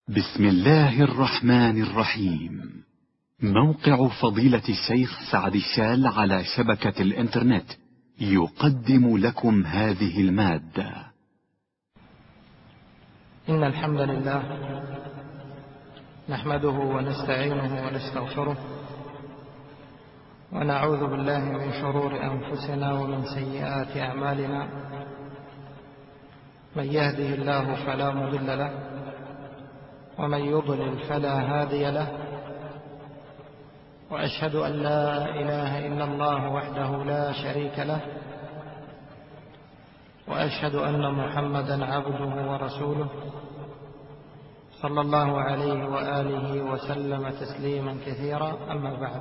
بسم الله الرحمن الرحيم. موقع فضيلة الشيخ سعد الشال على شبكة الإنترنت يقدم لكم هذه المادة. إن الحمد لله نحمده ونستعينه ونستغفره ونعوذ بالله من شرور أنفسنا ومن سيئات أعمالنا. من يهده الله فلا مضل له ومن يضلل فلا هادي له، وأشهد أن لا إله إلا الله وحده لا شريك له، وأشهد أن محمدا عبده ورسوله صلى الله عليه وآله وسلم تسليما كثيرا. أما بعد،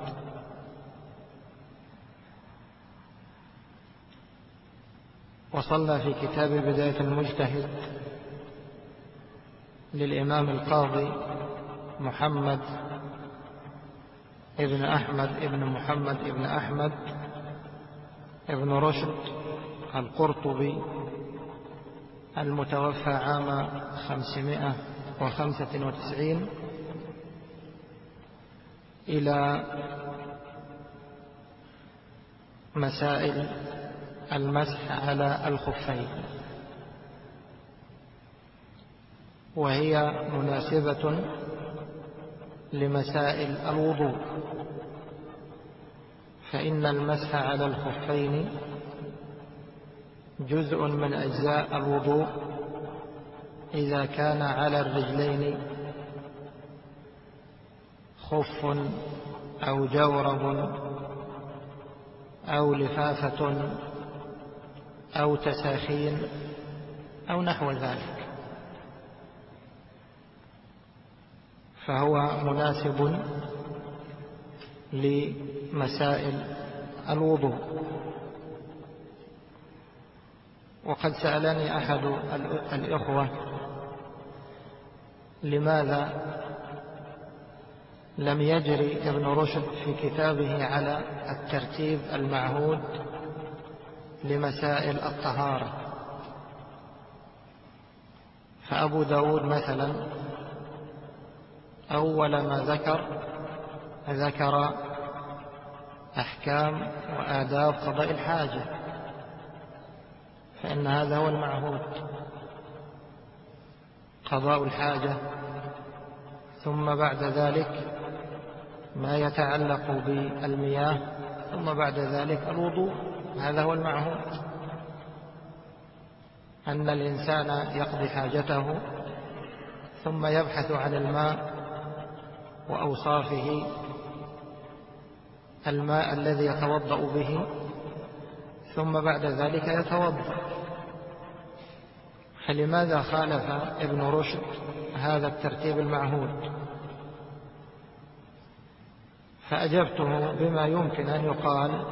وصلنا في كتاب بداية المجتهد للإمام القاضي محمد ابن أحمد ابن محمد ابن أحمد ابن رشد القرطبي المتوفى عام 595 إلى مسائل المسح على الخفين، وهي مناسبة لمسائل الوضوء، فإن المسح على الخفين جزء من أجزاء الوضوء إذا كان على الرجلين خف أو جورب أو لفافة أو تساخين أو نحو ذلك، فهو مناسب لمسائل الوضوء. وقد سألني أحد الإخوة لماذا لم يجري ابن رشد في كتابه على الترتيب المعهود لمسائل الطهارة. فأبو داود مثلا أول ما ذكر أحكام وآداب قضاء الحاجة، فإن هذا هو المعهود، قضاء الحاجة، ثم بعد ذلك ما يتعلق بالمياه، ثم بعد ذلك الوضوء. هذا هو المعهود، أن الإنسان يقضي حاجته ثم يبحث عن الماء وأوصافه، الماء الذي يتوضأ به، ثم بعد ذلك يتوضأ. فلماذا خالف ابن رشد هذا الترتيب المعهود؟ فأجبته بما يمكن أن يقال: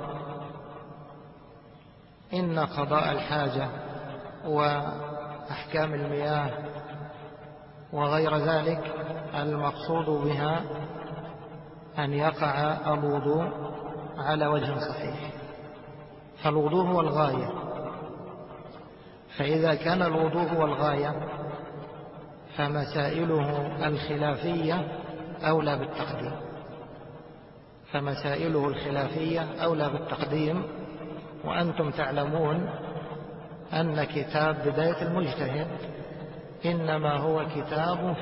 إن قضاء الحاجة وأحكام المياه وغير ذلك المقصود بها أن يقع الوضوء على وجه صحيح، فالوضوء هو الغاية. فإذا كان الوضوء هو الغاية فمسائله الخلافية أولى بالتقديم. وأنتم تعلمون أن كتاب بداية المجتهد إنما هو كتاب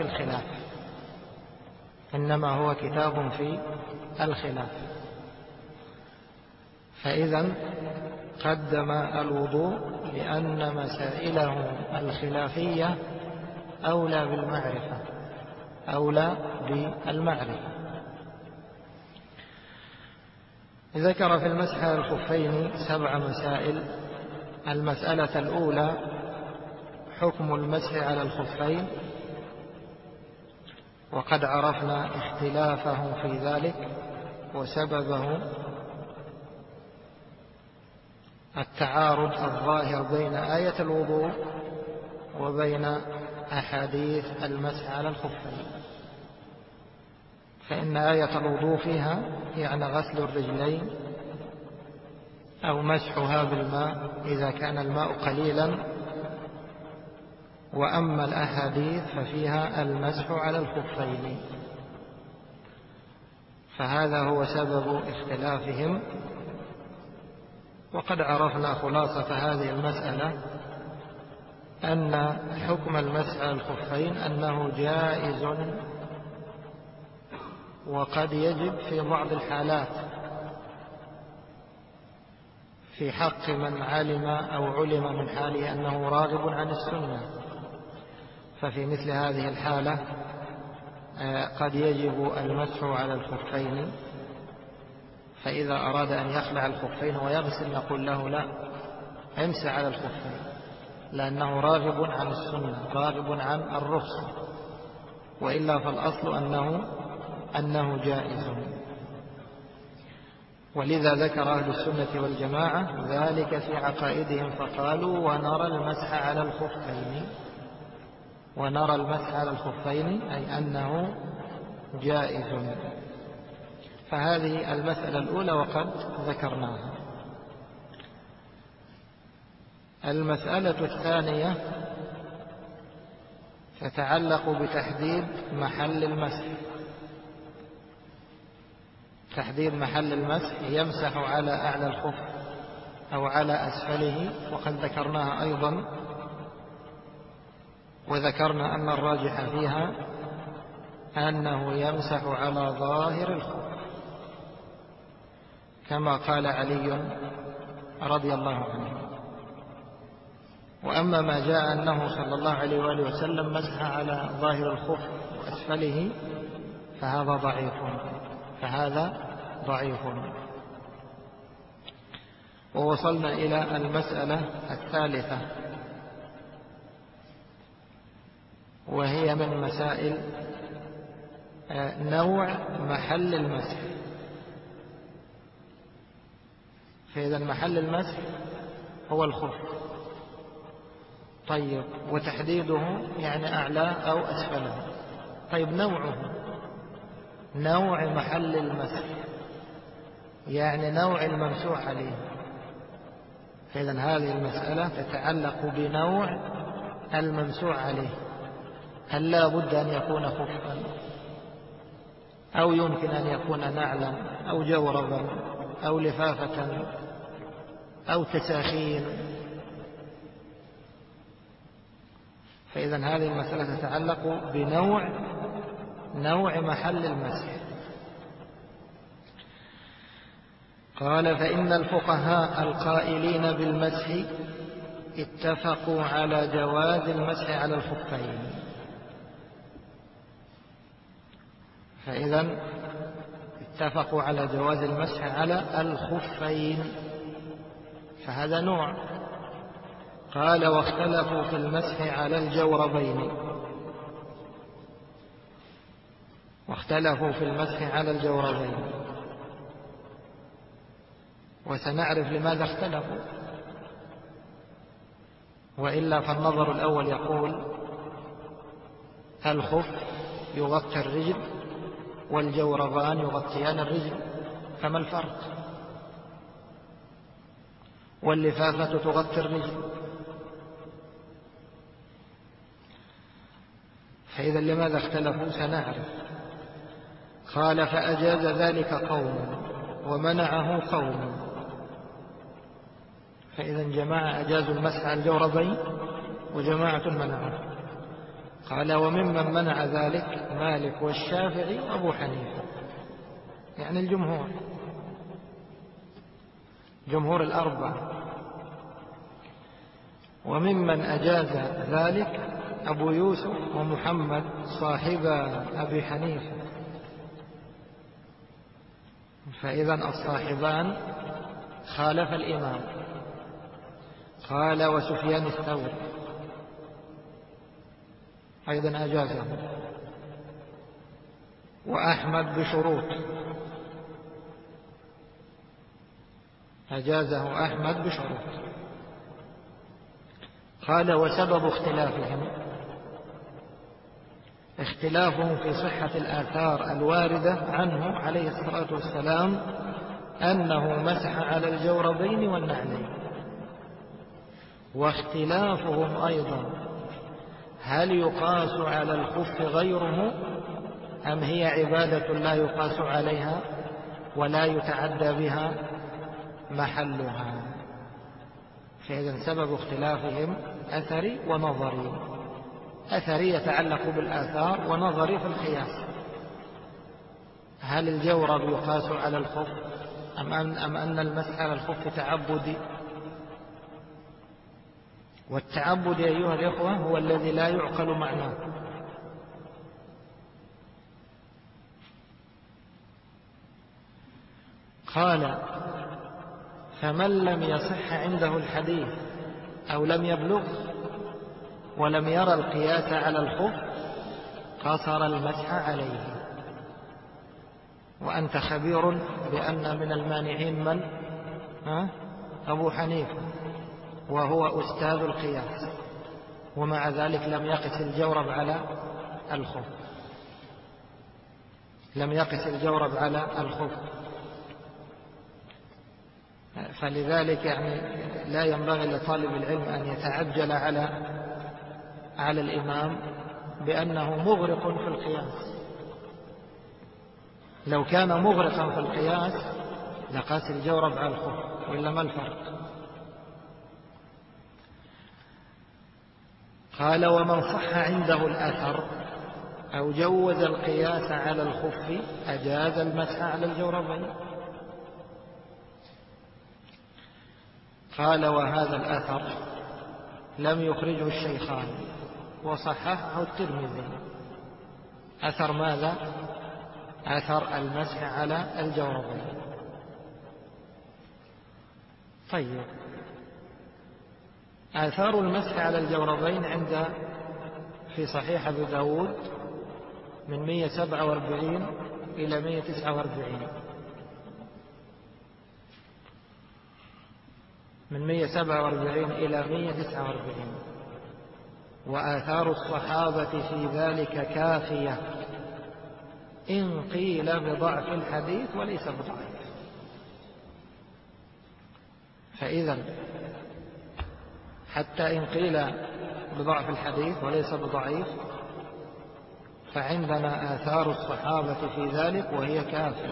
في الخلاف، فإذا قدم الوضوء لأن مسائله الخلافية أولى بالمعرفة. ذكر في المسح على الخفين 7 مسائل. المسألة الأولى: حكم المسح على الخفين، وقد عرفنا اختلافهم في ذلك، وسببه التعارض الظاهر بين آية الوضوء وبين أحاديث المسح على الخفين. فإن آية الوضوء فيها يعني غسل الرجلين أو مسحها بالماء إذا كان الماء قليلا، وأما الأحاديث ففيها المسح على الخفين، فهذا هو سبب اختلافهم. وقد عرفنا خلاصة هذه المسألة أن حكم المسح على الخفين أنه جائز، وقد يجب في بعض الحالات في حق من علم أو علم من حاله أنه راغب عن السنة، ففي مثل هذه الحالة قد يجب المسح على الخفين. فإذا أراد أن يخلع الخفين ويغسل نقول له لا، امسح على الخفين، لأنه راغب عن السنة، راغب عن الرخصة، وإلا فالأصل أنه جائز. ولذا ذكر أهل السنة والجماعة ذلك في عقائدهم فقالوا ونرى المسح على الخفين، ونرى المسح على الخفين أي أنه جائز. فهذه المسألة الأولى وقد ذكرناها. المسألة الثانية تتعلق بتحديد محل المسح. تحديد محل المسح، يمسح على أعلى الخف أو على أسفله، وقد ذكرناها أيضا، وذكرنا أن الراجح فيها أنه يمسح على ظاهر الخف، كما قال علي رضي الله عنه. وأما ما جاء أنه صلى الله عليه وآله وسلم مسح على ظاهر الخف وأسفله فهذا ضعيف. ووصلنا إلى المسألة الثالثة، وهي من مسائل نوع محل المسح. فإذا محل المسح هو الخف، طيب، وتحديده يعني أعلى أو أسفله. طيب، نوع محل المسح يعني نوع الممسوح عليه. فإذا هذه المسألة تتعلق بنوع الممسوح عليه، هل لا بد أن يكون خفا، أو يمكن أن يكون نعلا، أو جوربا، أو لفافة، أو تساخين. فإذا هذه المسألة تتعلق بنوع محل المسح. قال: فإن الفقهاء القائلين بالمسح اتفقوا على جواز المسح على الخفين. فإذا اتفقوا على جواز المسح على الخفين، فهذا نوع. قال: واختلفوا في المسح على الجوربين. وسنعرف لماذا اختلفوا، وإلا فالنظر الأول يقول الخف يغطي الرجل والجوربان يغطيان الرجل، فما الفرق؟ واللفافة تغطي الرجل. فإذا لماذا اختلفوا سنعرف. قال: فأجاز ذلك قوم ومنعه قوم. فإذا جماعة أجازوا المسح على الجوربين وجماعة منعه. قال: وممن منع ذلك مالك والشافعي وأبو حنيفة، يعني جمهور الأربعة. وممن أجاز ذلك أبو يوسف ومحمد صاحبا أبي حنيفة. فإذا الصاحبان خالف الإمام. قال: وسفيان الثوري أيضا أجازه، وأحمد بشروط، أجازه أحمد بشروط. قال: وسبب اختلافهم في صحة الآثار الواردة عنه عليه الصلاة والسلام أنه مسح على الجوربين والنعلين. واختلافهم أيضا هل يقاس على الخف غيره أم هي عبادة لا يقاس عليها ولا يتعدى بها محلها؟ فإذا سبب اختلافهم أثري ونظري. أثري يتعلق بالآثار، ونظري في القياس. هل الجورب يقاس على الخف أم أن المسح على الخف تعبدي؟ والتعبد أيها الإخوة هو الذي لا يعقل معناه. قال: فمن لم يصح عنده الحديث أو لم يبلغ ولم يرى القياس على الخف قصر المسح عليه. وأنت خبير بأن من المانعين من؟ أبو حنيفة، وهو أستاذ القياس، ومع ذلك لم يقس الجورب على الخف. لم يقس الجورب على الخف. فلذلك يعني لا ينبغي لطالب العلم أن يتعجل على الإمام بأنه مغرق في القياس. لو كان مغرقا في القياس لقاس الجورب على الخف، وإلا ما الفرق؟ قال: ومن صح عنده الأثر أو جوز القياس على الخف أجاز المسح على الجوربين. قال: وهذا الأثر لم يخرجه الشيخان وصححه الترمذي. أثر ماذا؟ أثر المسح على الجوربين. طيب، آثار المسح على الجوربين في صحيح أبي داود من 147 إلى 149. من 147 إلى 149. وآثار الصحابة في ذلك كافية إن قيل بضعف الحديث وليس بضعيف. فإذا حتى إن قيل بضعف الحديث وليس بضعيف فعندنا آثار الصحابة في ذلك وهي كافية.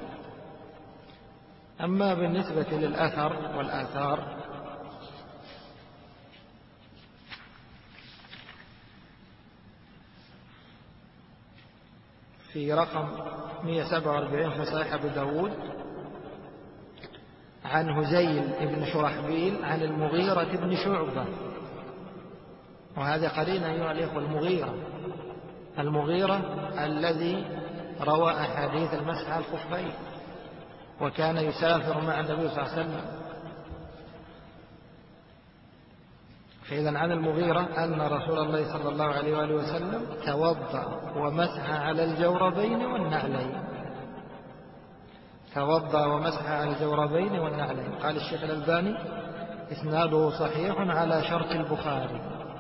أما بالنسبة للأثر والآثار في رقم 147 في صحيح أبي داود عن هزيل بن شرحبيل عن المغيرة بن شعبة. وهذا قرينة أيها الإخوة، المغيرة الذي روى أحاديث المسح على الخفين وكان يسافر مع النبي صلى الله عليه وسلم. فإذا عن المغيرة أن رسول الله صلى الله عليه وآله وسلم توضأ ومسح على الجوربين والنعلين. توضأ ومسح على الجوربين والنعلين. قال الشيخ الألباني: إسناده صحيح على شرط البخاري،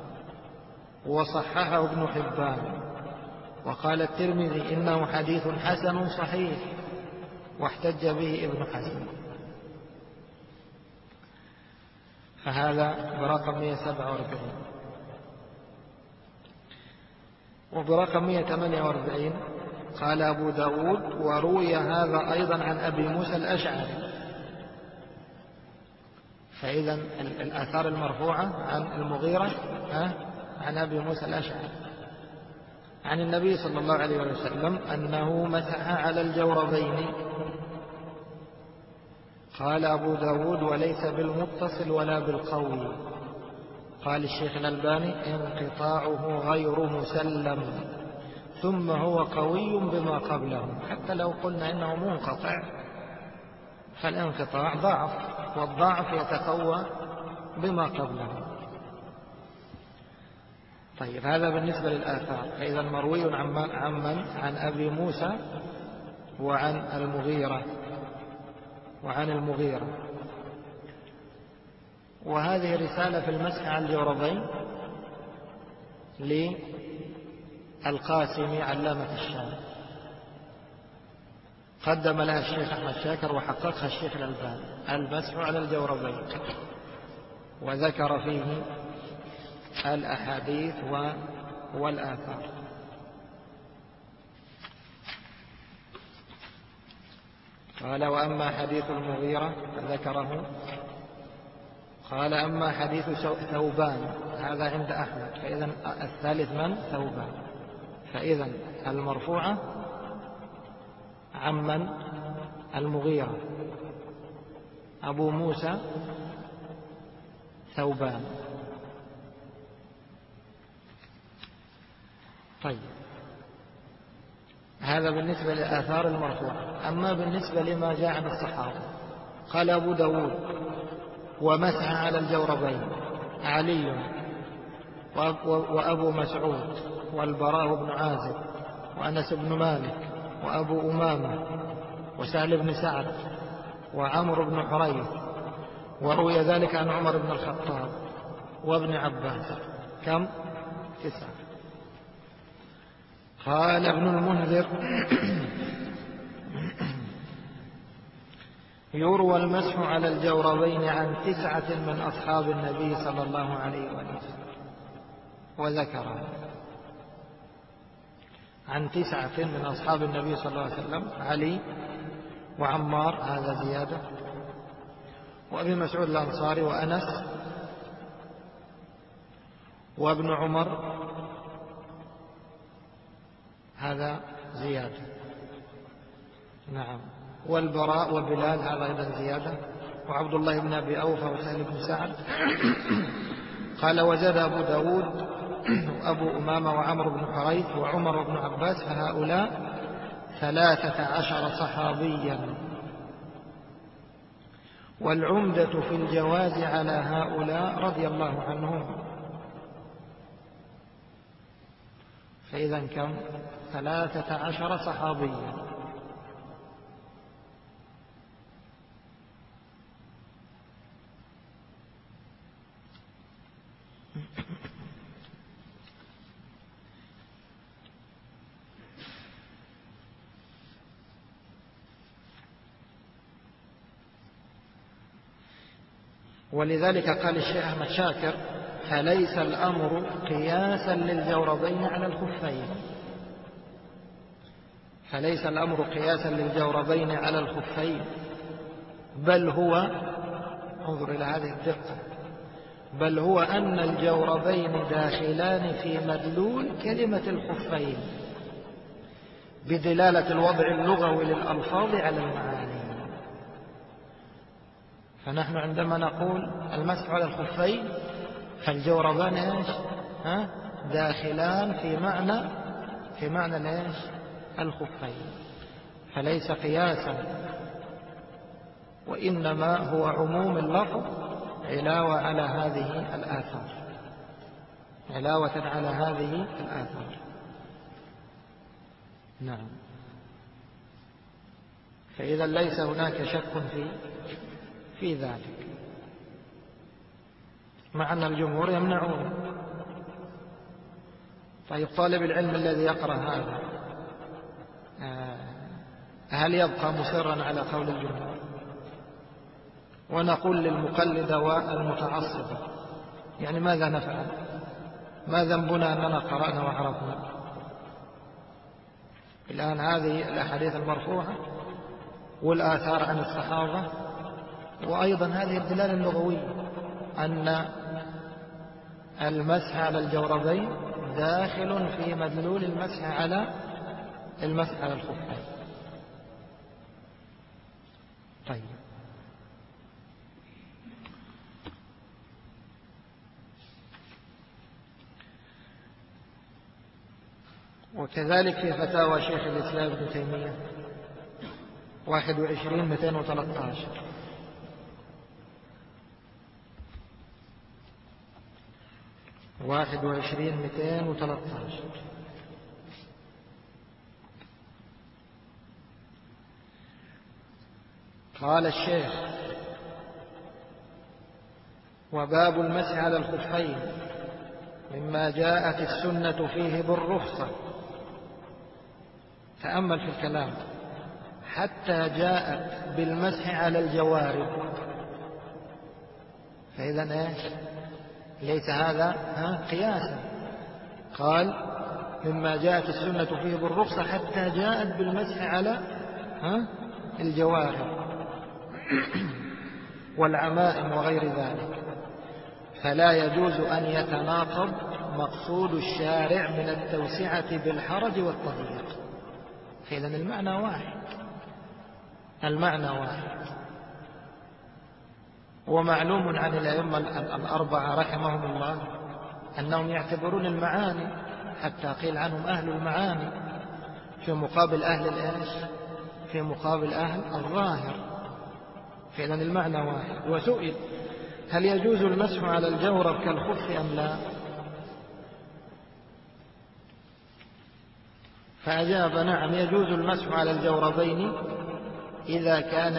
وصححه ابن حبان، وقال الترمذي إنه حديث حسن صحيح، واحتج به ابن حزم. فهذا برقم 147. وبرقم 148 قال أبو داود: وروي هذا أيضا عن أبي موسى الأشعري. فإذا الآثار المرفوعة عن المغيرة عن أبي موسى الأشعري عن النبي صلى الله عليه وسلم أنه مسح على الجوربين. قال أبو داود: وليس بالمتصل ولا بالقوي. قال الشيخ الألباني: انقطاعه غير مسلم، ثم هو قوي بما قبله. حتى لو قلنا إنه منقطع فالانقطاع ضعف، والضعف يتقوى بما قبله. طيب، هذا بالنسبة للآثار. فإذا مروي عن أبي موسى وعن المغيرة. وهذه رسالة في المسح على الجوربين للقاسمي علامة الشام، قدم لها الشيخ أحمد شاكر وحققها الشيخ الألباني، المسح على الجوربين، وذكر فيه الأحاديث والآثار. قال وأما حديث المغيرة ذكره. قال أما حديث ثوبان هذا عند أحمد، فإذا الثالث من؟ ثوبان. فإذا المرفوعة عمن؟ المغيرة، أبو موسى ثوبان. طيب هذا بالنسبة للآثار المرفوعة. أما بالنسبة لما جاء عن الصحابة، قال أبو داود ومسح على الجوربين علي وأبو مسعود والبراء بن عازب وأنس بن مالك وأبو أمامة وسهل بن سعد وعمرو بن حريث، وروي ذلك عن عمر بن الخطاب وابن عباس. كم؟ 9. قال ابن المنذر يروى المسح على الجوربين عن 9 من أصحاب النبي صلى الله عليه وسلم، وذكر عن 9 من أصحاب النبي صلى الله عليه وسلم: علي وعمار، هذا زيادة، وأبي مسعود الأنصاري وأنس وابن عمر، هذا زيادة. نعم. والبراء وبلال، هذا أيضا زيادة، وعبد الله بن أبي أوفى وسهل بن سعد. قال وزاد أبو داود وأبو أمامة وعمرو بن حريث وعمر بن عباس، فهؤلاء 13 صحابيا. والعمدة في الجواز على هؤلاء رضي الله عنهم. فإذا كم؟ 13 صحابيا. ولذلك قال الشيخ أحمد شاكر: فليس الأمر قياسا للجوربين على الخفين. فليس الأمر قياسا للجوربين على الخفين، بل هو، انظر إلى هذه الدقة، بل هو أن الجوربين داخلان في مدلول كلمة الخفين بدلالة الوضع اللغوي للألفاظ على المعاني. فنحن عندما نقول المسح على الخفين فالجوربان ايش؟ داخلان في معنى ايش؟ الخفين. فليس قياسا، وإنما هو عموم اللفظ علاوة على هذه الآثار، علاوة على هذه الآثار. نعم. فإذا ليس هناك شك في ذلك، مع أن الجمهور يمنعون. طيب طالب العلم الذي يقرأ هذا هل يبقى مصرا على قول الجمهور؟ ونقول للمقلد والمتعصب: يعني ماذا نفعل؟ ما ذنبنا أننا قرأنا وعرفنا؟ الآن هذه الأحاديث المرفوعة والآثار عن الصحابة، وأيضا هذه الدلالة اللغوية أن المسح على الجوربين داخل في مدلول المسح على الخفين. طيب وكذلك في فتاوى شيخ الإسلام ابن تيمية 21/213 21/213 قال الشيخ: وباب المسح على الخفين مما جاءت السنة فيه بالرخصة. تأمل في الكلام: حتى جاءت بالمسح على الجوارب. فإذا ايش؟ ليس هذا قياسا، قال مما جاءت السنة فيه بالرخصة حتى جاءت بالمسح على الجواهر والعمائم وغير ذلك، فلا يجوز أن يتناقض مقصود الشارع من التوسعة بالحرج والتضييق. فإذن المعنى واحد. ومعلوم عن الأئمة الأربعة رحمهم الله أنهم يعتبرون المعاني، حتى قيل عنهم أهل المعاني في مقابل أهل الإيش، في مقابل أهل الظاهر. فإذن المعنى واحد. وسئل هل يجوز المسح على الجورب كالخف أم لا، فأجاب نعم يجوز المسح على الجوربين إذا كان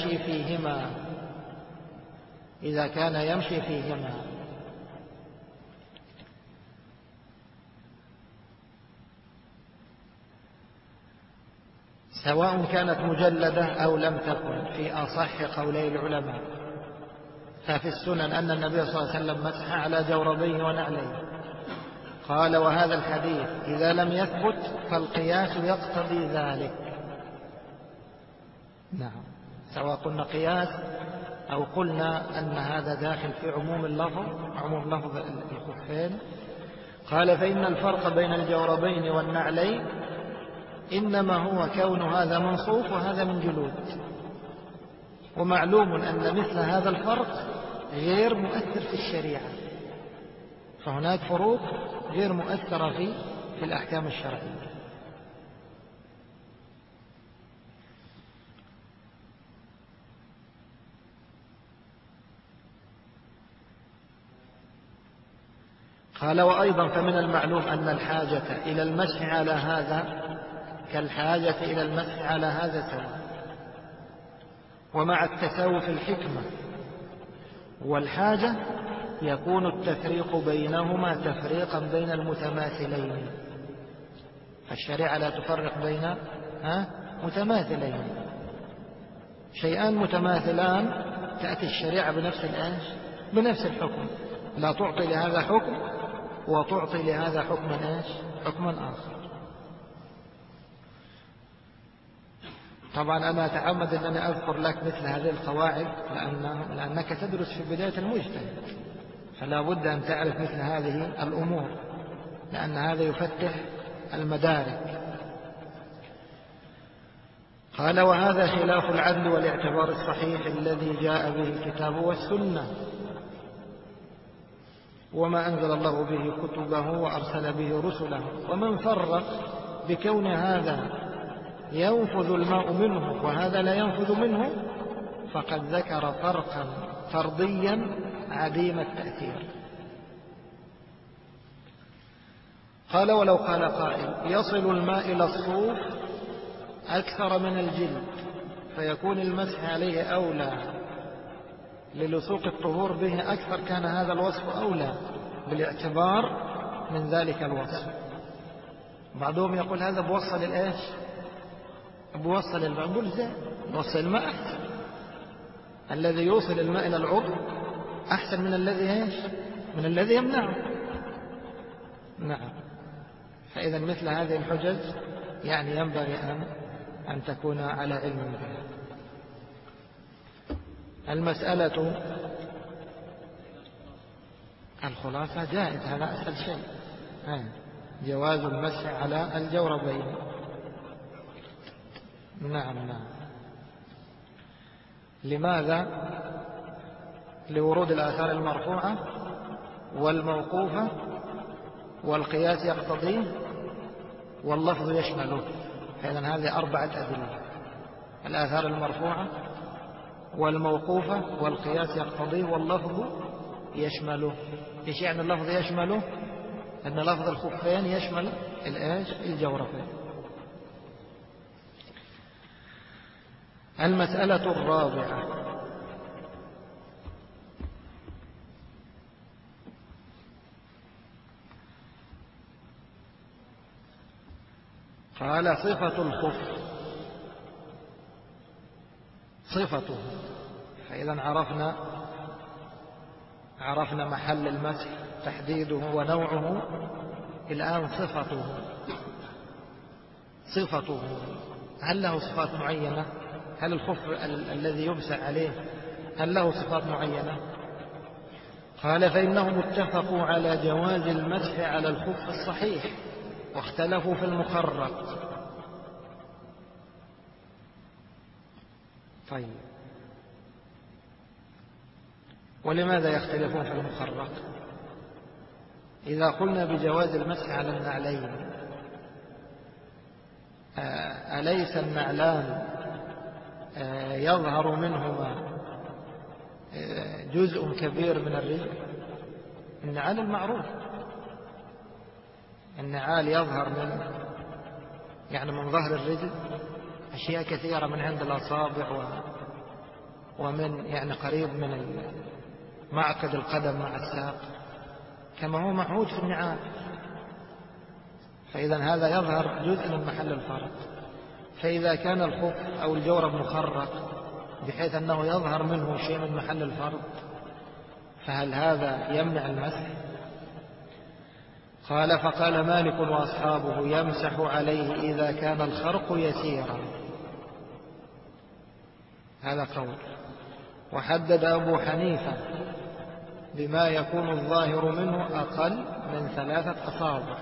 يمشي فيهما سواء كانت مجلدة أو لم تكن، في أصح قولي العلماء. ففي السنن أن النبي صلى الله عليه وسلم مسح على جوربيه ونعليه. قال وهذا الحديث إذا لم يثبت فالقياس يقتضي ذلك. نعم، سواء قلنا قياس أو قلنا أن هذا داخل في عموم لفظ الخفين. قال فإن الفرق بين الجوربين والنعلين إنما هو كون هذا من صوف وهذا من جلود، ومعلوم أن مثل هذا الفرق غير مؤثر في الشريعة، فهناك فروق غير مؤثرة في الأحكام الشرعية. قال وأيضا فمن المعلوم أن الحاجة إلى المسح على هذا كالحاجة إلى المسح على هذا سواء، ومع التساوي في الحكمة والحاجة يكون التفريق بينهما تفريقا بين المتماثلين، فالشريعة لا تفرق بين متماثلين. شيئان متماثلان تأتي الشريعة بنفس الحكم، لا تعطي لهذا حكم وتعطي لهذا حكما آخر. طبعا أنا أتعمد أنني أذكر لك مثل هذه القواعد لأنك تدرس في بداية المجتهد، فلا بد أن تعرف مثل هذه الأمور، لأن هذا يفتح المدارك. قال وهذا خلاف العدل والاعتبار الصحيح الذي جاء به الكتاب والسنة، وما أنزل الله به كتبه وأرسل به رسله. ومن فرق بكون هذا ينفذ الماء منه وهذا لا ينفذ منه فقد ذكر فرقا فرديا عديم التأثير. قال ولو قال قائل يصل الماء إلى الصوف أكثر من الجلد فيكون المسح عليه أولى للصوق الطهور به أكثر، كان هذا الوصف أولى بالاعتبار من ذلك الوصف. بعضهم يقول هذا بوصل الإيش، بوصل الماء. نقول ازاي بوصل الماء أحسن، الذي يوصل الماء إلى العضو أحسن من الذي يمنعه. نعم، فإذا مثل هذه الحجج يعني ينبغي أن تكون على علم بها. المسألة الخلاصة جائز، هذا أسهل شيء، جواز المسح على الجوربين. نعم. لماذا؟ لورود الآثار المرفوعة والموقوفة والقياس يقتضيه واللفظ يشمله. فإذن هذه 4 أدلة: الآثار المرفوعة والموقوفة والقياس يقتضيه واللفظ يشمله. إيش يعني اللفظ يشمله؟ أن لفظ الخفين يشمل الجوربين. المسألة الرابعة: قال صفة الخف، صفته. فإذا عرفنا محل المسح، تحديده ونوعه الآن صفته هل له صفات معينة؟ هل الخف الذي يمسح عليه هل له صفات معينة؟ قال فإنهم اتفقوا على جواز المسح على الخف الصحيح واختلفوا في المخرق. طيب، ولماذا يختلفون في المخرق؟ إذا قلنا بجواز المسح على النعلين، أليس النعلان يظهر منهما جزء كبير من الرجل؟ النعال المعروف، النعال يظهر من ظهر الرجل أشياء كثيرة، من عند الأصابع ومن قريب من معقد القدم مع الساق، كما هو معهود في النعال. فإذا هذا يظهر جزء من محل الفرق. فإذا كان الخف أو الجورب مخرق بحيث أنه يظهر منه شيء من محل الفرق، فهل هذا يمنع المسح؟ قال فقال مالك وأصحابه يمسح عليه إذا كان الخرق يسيرا، هذا قول. وحدد أبو حنيفة بما يكون الظاهر منه أقل من 3 أصابع،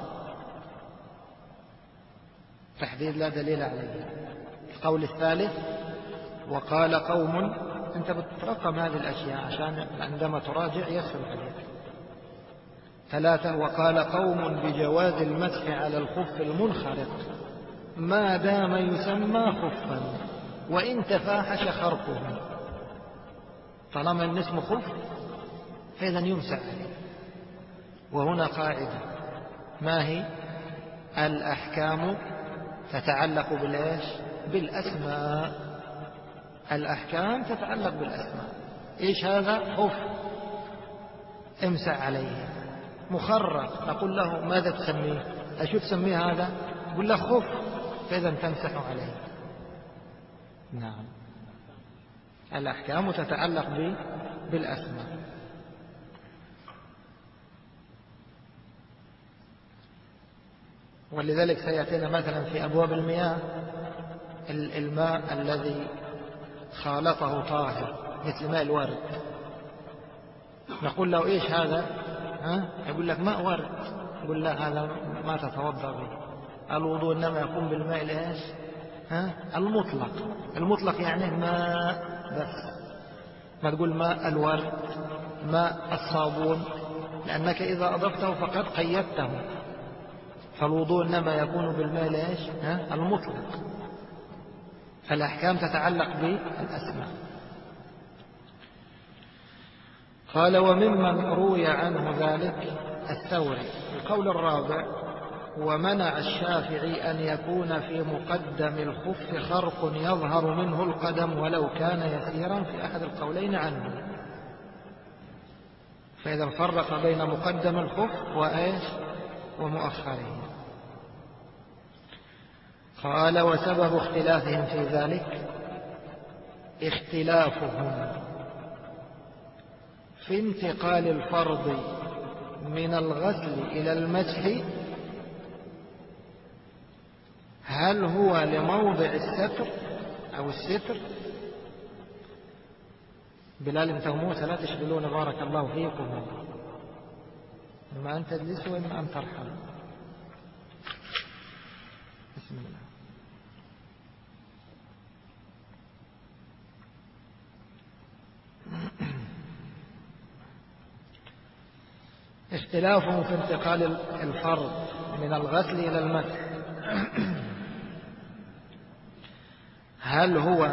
تحديد لا دليل عليه. القول الثالث وقال قوم، أنت بترقم هذه الأشياء عشان عندما تراجع يسهل عليك. 3 وقال قوم بجواز المسح على الخف المنخرق ما دام يسمى خفا وإن تفاحش خرقه، طالما ان اسمه خف فإذا يمسح عليه. وهنا قاعدة، ما هي؟ الأحكام تتعلق بالإيش؟ بالأسماء. الأحكام تتعلق بالأسماء. إيش هذا؟ خف، امسح عليه. مخرق نقول له ماذا تسميه؟ أشو تسميه هذا؟ يقول له خف، فإذا تمسح عليه. نعم، الأحكام تتعلق بالأسماء. ولذلك سيأتينا مثلا في أبواب المياه الماء الذي خالطه طاهر مثل ماء الورد، نقول له إيش هذا؟ يقول لك ماء ورد. يقول لا، هذا ما تتوضأ به. الوضوء إنما يكون بالماء الإيش؟ المطلق. المطلق يعني ماء بس، ما تقول ماء الورد، ماء الصابون، لأنك إذا أضفته فقد قيدته. فالوضوء إنما يكون بالماء الإيش؟ المطلق. فالأحكام تتعلق بالأسماء. قال وممن روي عنه ذلك الثوري. القول الرابع ومنع الشافعي أن يكون في مقدم الخف خرق يظهر منه القدم ولو كان يسيرا في أحد القولين عنه. فإذا فرق بين مقدم الخف وإيش؟ ومؤخره. قال وسبب اختلافهم في ذلك اختلافهم في انتقال الفرض من الغسل إلى المسح، هل هو لموضع الستر أو الستر؟ بلال انت وموسى لا تشغلون بارك الله فيكم، إما أن تجلسوا وإما أن ترحلوا. بسم الله. اختلافهم في انتقال الفرض من الغسل إلى المسح، هل هو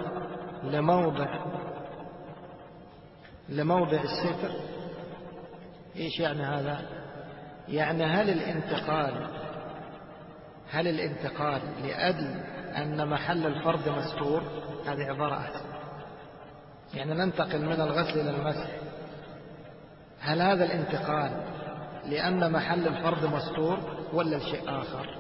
لموضع الستر؟ إيش يعني هذا؟ يعني هل الانتقال لأجل أن محل الفرض مستور؟ هذه عبارة أحسن. يعني ننتقل من الغسل إلى المسح، هل هذا الانتقال لأن محل الفرض مستور ولا شيء آخر؟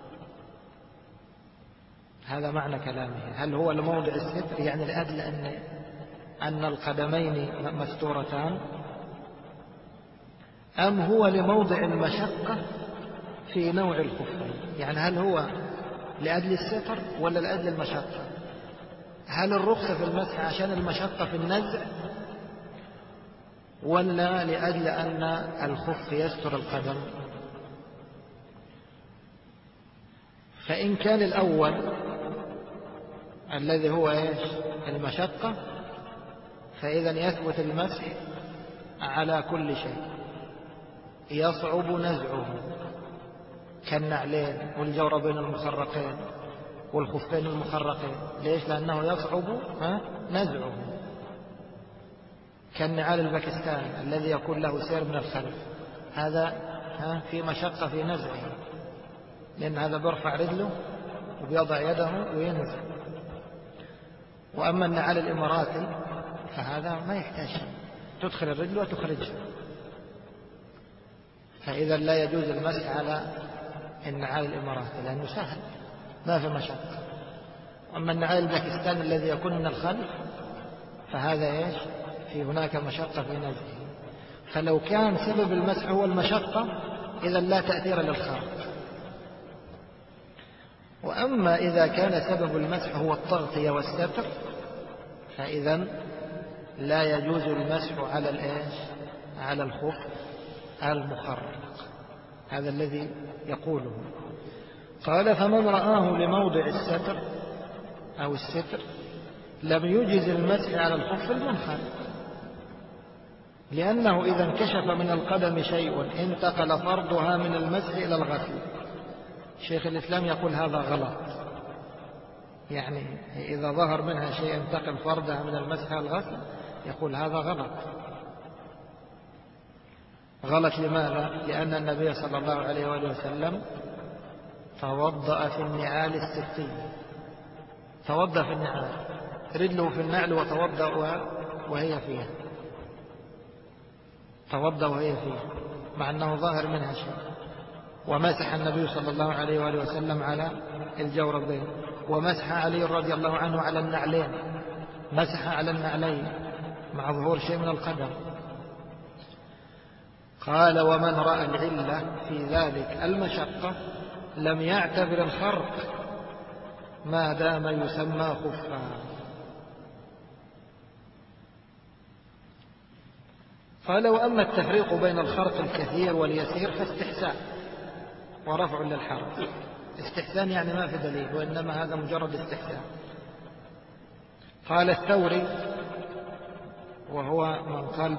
هذا معنى كلامه. هل هو لموضع الستر يعني لأجل أن القدمين مستورتان، أم هو لموضع المشقة في نوع الخفين، يعني هل هو لأجل الستر ولا لأجل المشقة؟ هل الرخصة في المسح عشان المشقة في النزع ولا لأجل أن الخف يستر القدم؟ فإن كان الأول الذي هو المشقة، فإذا يثبت المسح على كل شيء يصعب نزعه كالنعلين والجوربين المخرقين والخفين المخرقين. ليش؟ لأنه يصعب نزعه، كالنعال الباكستاني الذي يكون له سير من الخلف، هذا في مشقة في نزعه، لأن هذا بيرفع رجله وبيضع يده وينزع. وأما النعال الإماراتي فهذا ما يحتاج، تدخل الرجل وتخرجها، فإذا لا يجوز المسح على النعال الإماراتي لأنه سهل ما في مشقة. أما النعال الباكستاني الذي يكون من الخلف فهذا في هناك مشقة في نزعه. فلو كان سبب المسح هو المشقة إذا لا تأثير للخرق. وأما إذا كان سبب المسح هو التغطية والستر فإذا لا يجوز المسح على الخف المخرق. هذا الذي يقوله. قال: فمن رآه لموضع الستر أو الستر لم يجز المسح على الخف المنخرق، لأنه إذا انكشف من القدم شيء انتقل فرضها من المسح إلى الغسل. شيخ الإسلام يقول هذا غلط، يعني إذا ظهر منها شيء انتقل فرضها من المسح إلى الغسل، يقول هذا غلط. غلط لماذا؟ لأن النبي صلى الله عليه وآله وسلم توضأ في النعال السبتية، توضأ في النعال، رجله في النعل وتوضأ وهي فيها، توضأ وهي فيها مع أنه ظاهر منها شيء. ومسح النبي صلى الله عليه وآله وسلم على الجوربين، ومسح علي رضي الله عنه على النعلين، مسح على النعلين مع ظهور شيء من القدم. قال: ومن رأى العلة في ذلك المشقة لم يعتبر الخرق ما دام يسمى خفا. فلو أما التفريق بين الخرق الكثير واليسير فاستحسان ورفع للحرج. استحسان يعني ما في دليل، وإنما هذا مجرد استحسان. قال الثوري، وهو من قال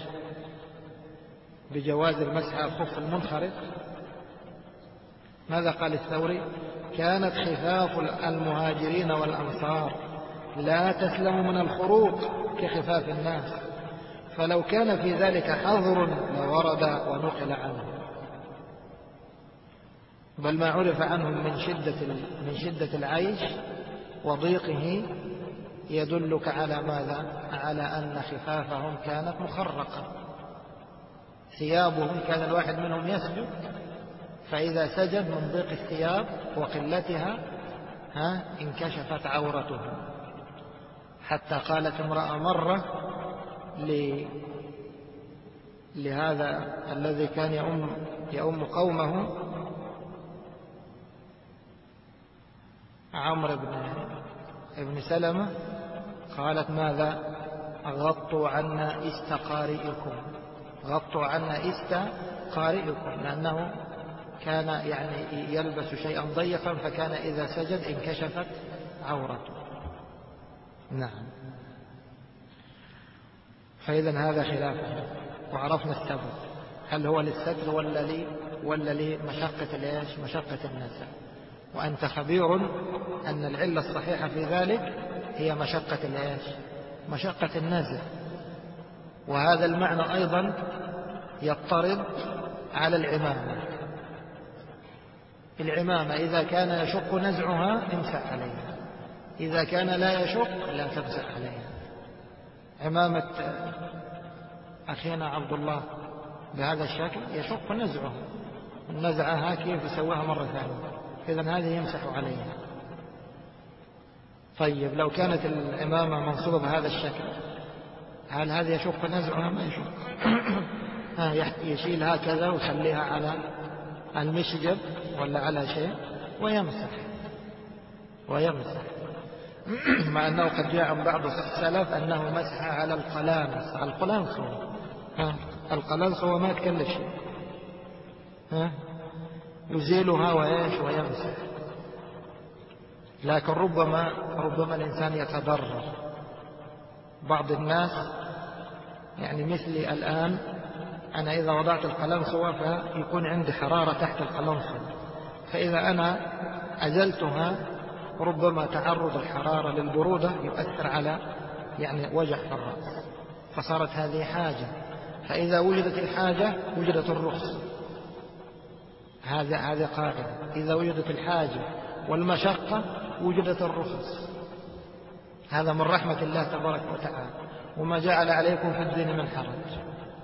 بجواز المسح على الخف المنخرق، ماذا قال الثوري؟ كانت خفاف المهاجرين والأنصار لا تسلم من الخروق كخفاف الناس، فلو كان في ذلك حظر لورد ونقل عنه، بل ما عرف عنهم من شدة العيش وضيقه يدلك على ماذا؟ على أن خفافهم كانت مخرقة. ثيابهم كان الواحد منهم يسجد، فإذا سجد من ضيق الثياب وقلتها انكشفت عورته، حتى قالت امرأة مرة لهذا الذي كان يؤم قومه عمرو بن سلمة، قالت: ماذا؟ غطوا عنا استقارئكم، غطوا عنا استقارئكم، لأنه كان يعني يلبس شيئا ضيقا، فكان إذا سجد انكشفت عورته. نعم. فإذا هذا خلافه، وعرفنا السبب، هل هو للستر ولا لمشقة مشقة النزع. وأنت خبير أن العلة الصحيحة في ذلك هي مشقة النزع. وهذا المعنى أيضا يضطرد على العمامة إذا كان يشق نزعها امسح عليها، إذا كان لا يشق لا تمسح عليها. عمامة أخينا عبد الله بهذا الشكل يشق نزعه، نزعها كيف يسويها مرة ثانية، إذن هذه يمسح عليها. طيب لو كانت العمامة منصوبة بهذا الشكل، هل هذا يشق نزعها؟ ما يشق. يشيل هكذا ويخليها على المشجب ولا على شيء ويمسح مع أنه قد جاء عن بعض السلف أنه مسح على القلنسوة ما تكلف شيء، يزيلها ويمسح. لكن ربما الإنسان يتضرر. بعض الناس يعني مثلي الآن، أنا إذا وضعت القلنسوة فيكون عندي حرارة تحت القلنسوة، فإذا أنا أزلتها ربما تعرض الحرارة للبرودة يؤثر على وجع في الرأس، فصارت هذه حاجة. فإذا وجدت الحاجة وجدت الرخصة. هذه قاعدة، إذا وجدت الحاجة والمشقة وجدت الرخص. هذا من رحمة الله تبارك وتعالى. وما جعل عليكم في الدين من حرج.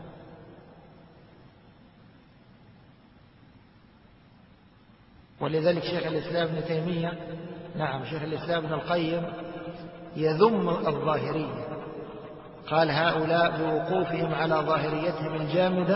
ولذلك شيخ الإسلام ابن تيمية، شيخ الإسلام ابن القيم يذم الظاهرية، قال هؤلاء بوقوفهم على ظاهريتهم الجامدة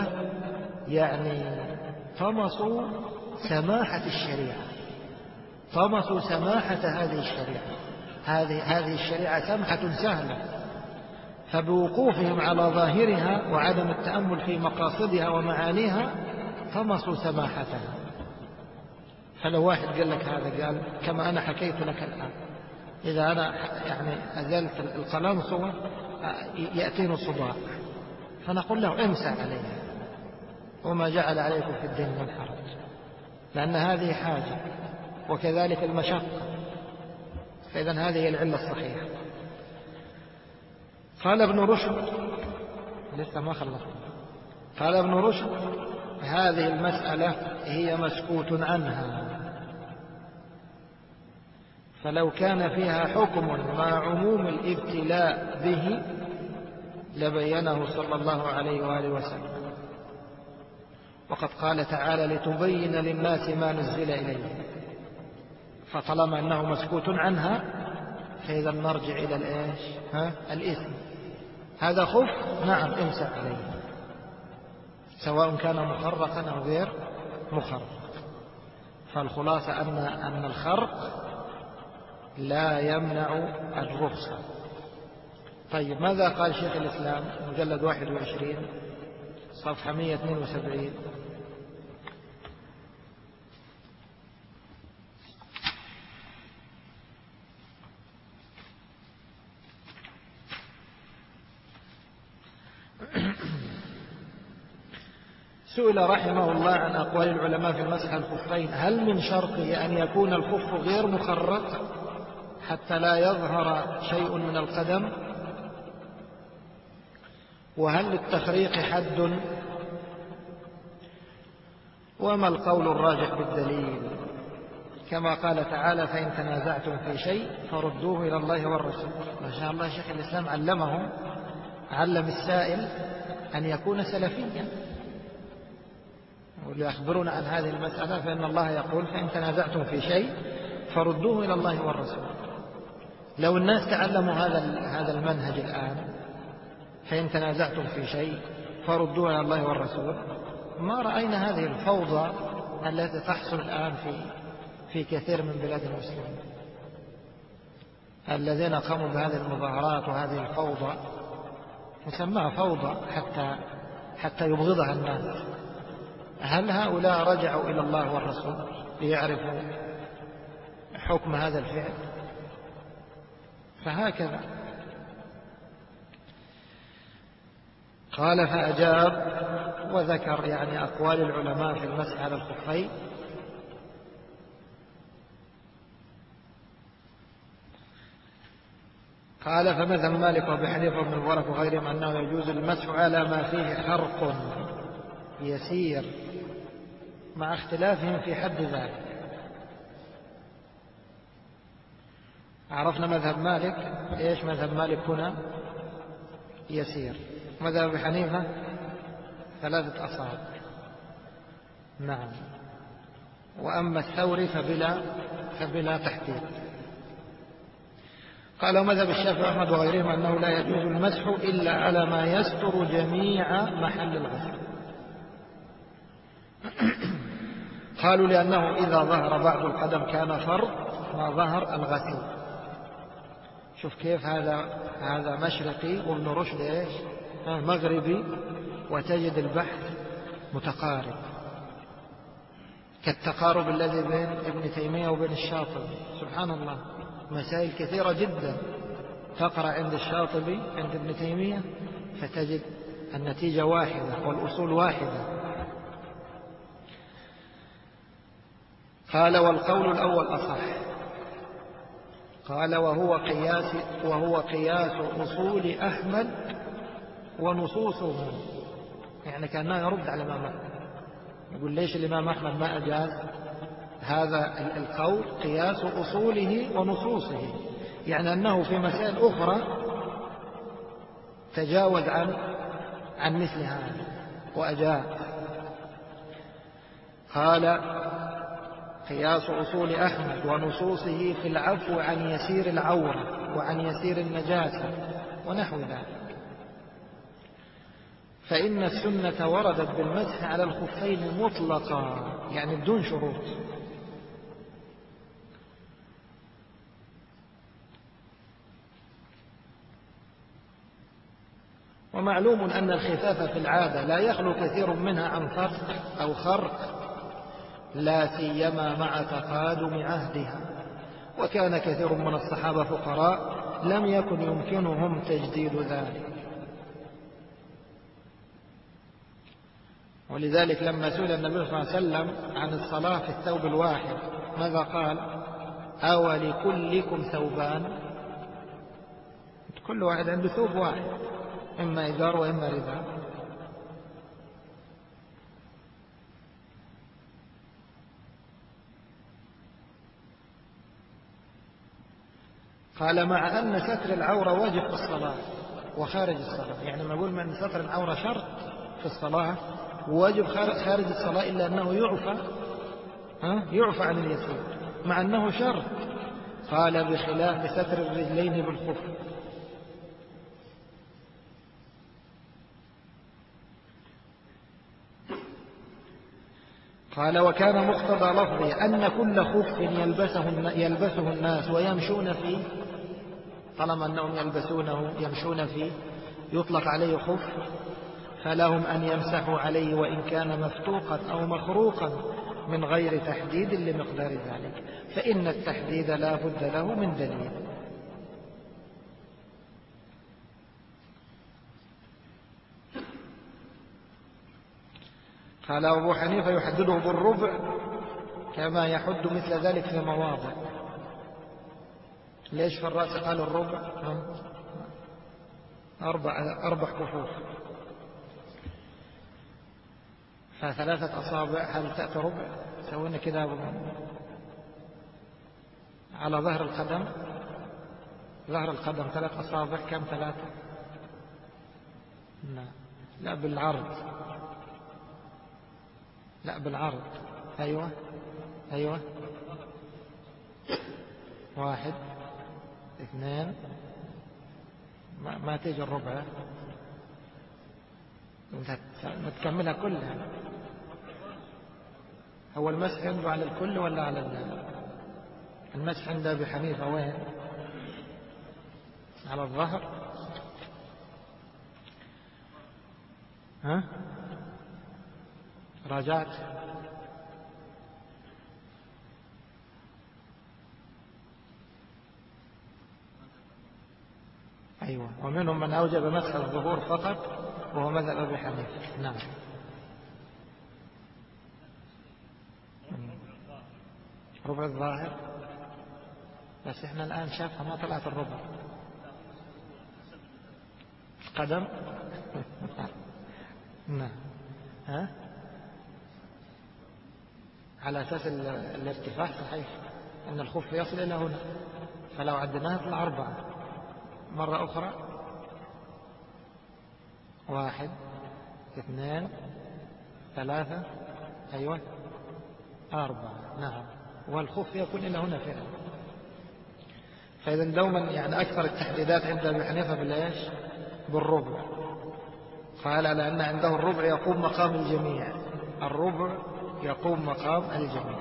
طمسوا سماحة الشريعة، طمسوا سماحة هذه الشريعة. هذه الشريعة سمحة سهلة، فبوقوفهم على ظاهرها وعدم التأمل في مقاصدها ومعانيها طمسوا سماحتها. فلو واحد قال لك هذا، قال كما أنا حكيت لك الآن، إذا أنا أزلت القلنسوة يأتيني صداع، فنقول له امسح عليها وما جعل عليكم في الدين من حرج، لأن هذه حاجة وكذلك المشقة. فإذا هذه العلة الصحيحة. قال ابن رشد، لسه ما خلصنا، قال ابن رشد هذه المسألة هي مسكوت عنها، فلو كان فيها حكم مع عموم الابتلاء به لبينه صلى الله عليه وآله وسلم. وقد قال تعالى لتبين للناس ما نزل إليه. فطالما أنه مسكوت عنها فإذا نرجع إلى الإثم. هذا خف، امسح عليه، سواء كان مخرقا أو غير مخرق. فالخلاصة أن الخرق لا يمنع الرخصة. طيب ماذا قال شيخ الإسلام؟ مجلد 21 صفحة 172: سئل رحمه الله عن أقوال العلماء في المسح الخفين: هل من شرطه أن يكون الخف غير مخرق حتى لا يظهر شيء من القدم؟ وهل للتخريق حد؟ وما القول الراجح بالدليل؟ كما قال تعالى: فإن تنازعتم في شيء فردوه إلى الله والرسول. ما شاء الله شيخ الإسلام علم السائل أن يكون سلفيا وليخبرون عن هذه المسألة. فإن الله يقول: فإن تنازعتم في شيء فردوه إلى الله والرسول. لو الناس تعلموا هذا المنهج الآن، فإن تنازعتم في شيء فردوه إلى الله والرسول، ما رأينا هذه الفوضى التي تحصل الآن في كثير من بلاد المسلمين. الذين قاموا بهذه المظاهرات وهذه الفوضى نسمىها فوضى حتى يبغضها الناس. هل هؤلاء رجعوا إلى الله والرسول ليعرفوا حكم هذا الفعل؟ فهكذا قال. فأجاب وذكر أقوال العلماء في المسح على الخفين. قال: فمذهب مالك وابي حنيفة وابن المبارك وغيرهم أنه يجوز المسح على ما فيه خرق يسير، مع اختلافهم في حد ذلك. عرفنا مذهب مالك. إيش مذهب مالك هنا؟ يسير. مذهب أبي حنيفة 3 أصابع. نعم. وأما الثوري فبلا تحديد. قال: ومذهب الشافعي وأحمد وغيرهم أنه لا يجوز المسح إلا على ما يستر جميع محل الغسل. قالوا لأنه إذا ظهر بعض القدم كان فرض ما ظهر الغسل. شوف كيف هذا مشرقي وابن رشد إيش مغربي، وتجد البحث متقارب كالتقارب الذي بين ابن تيمية وبين الشاطبي. سبحان الله، مسائل كثيرة جدا تقرأ عند الشاطبي عند ابن تيمية فتجد النتيجة واحدة والأصول واحدة. قال والقول الأول أصح. قال وهو قياس أصول أحمد ونصوصه. يعني كأنه يرد على الإمام أحمد، يقول ليش الإمام أحمد ما أجاز هذا القول قياس أصوله ونصوصه، يعني أنه في مسائل أخرى تجاوز عن مثل هذا وأجاز. قال قياس أصول أحمد ونصوصه في العفو عن يسير العورة وعن يسير النجاسة ونحو ذلك، فإن السنة وردت بالمسح على الخفين مطلقا، يعني بدون شروط. ومعلوم أن الخفاف في العادة لا يخلو كثير منها عن فرق أو خرق، لا سيما مع تقادم عهدها، وكان كثير من الصحابة فقراء لم يكن يمكنهم تجديد ذلك. ولذلك لما سئل النبي صلى الله عليه وسلم عن الصلاة في الثوب الواحد ماذا قال؟ أو لكلكم ثوبان؟ كل واحد عنده ثوب واحد، إما إزار وإما رداء. قال مع أن ستر العورة واجب في الصلاة وخارج الصلاة، يعني ما يقول من ستر العورة شرط في الصلاة وواجب خارج الصلاة، إلا أنه يعفى عن اليسير مع أنه شرط. قال بخلاف ستر الرجلين بالخف. قال وكان مقتضى لفظه أن كل خف يلبسه الناس ويمشون فيه، طالما أنهم يمشون فيه يطلق عليه خف، فلهم أن يمسحوا عليه وإن كان مفتوقا أو مخروقا من غير تحديد لمقدار ذلك، فإن التحديد لا بد له من دليل. قال أبو حنيفة يحدده بالربع كما يحد مثل ذلك في مواضع. ليش في الرأس قال الربع؟ 4 كفوف، ف3 أصابع هل تأتي ربع؟ سوينا كده على ظهر القدم، ظهر القدم 3 أصابع، كم 3؟ لا بالعرض، لا بالعرض. أيوة 1 2 ما تيجي الربع، ما تكملها كلها. هو المسح عنده على الكل ولا على المسح عند أبي حنيفة وين؟ على الظهر. راجعت؟ أيوة. ومنهم من أوجب مسح الظهور فقط وهو مذهب أبي حنيفة. نعم. ربع الظاهر، بس احنا الآن شافها ما طلعت الربع. قدم. نعم. على أساس الارتفاع صحيح أن الخف يصل إلى هنا، فلو عدناها يطلع 4. مرة أخرى 1 2 3 أيوة 4. نعم. والخف يكون إلى هنا فعلا. فإذا دوما يعني أكثر التحديدات عند أبي حنيفة بالإيش؟ بالربع. قال لأن عنده الربع يقوم مقام الجميع، الربع يقوم مقام الجميع.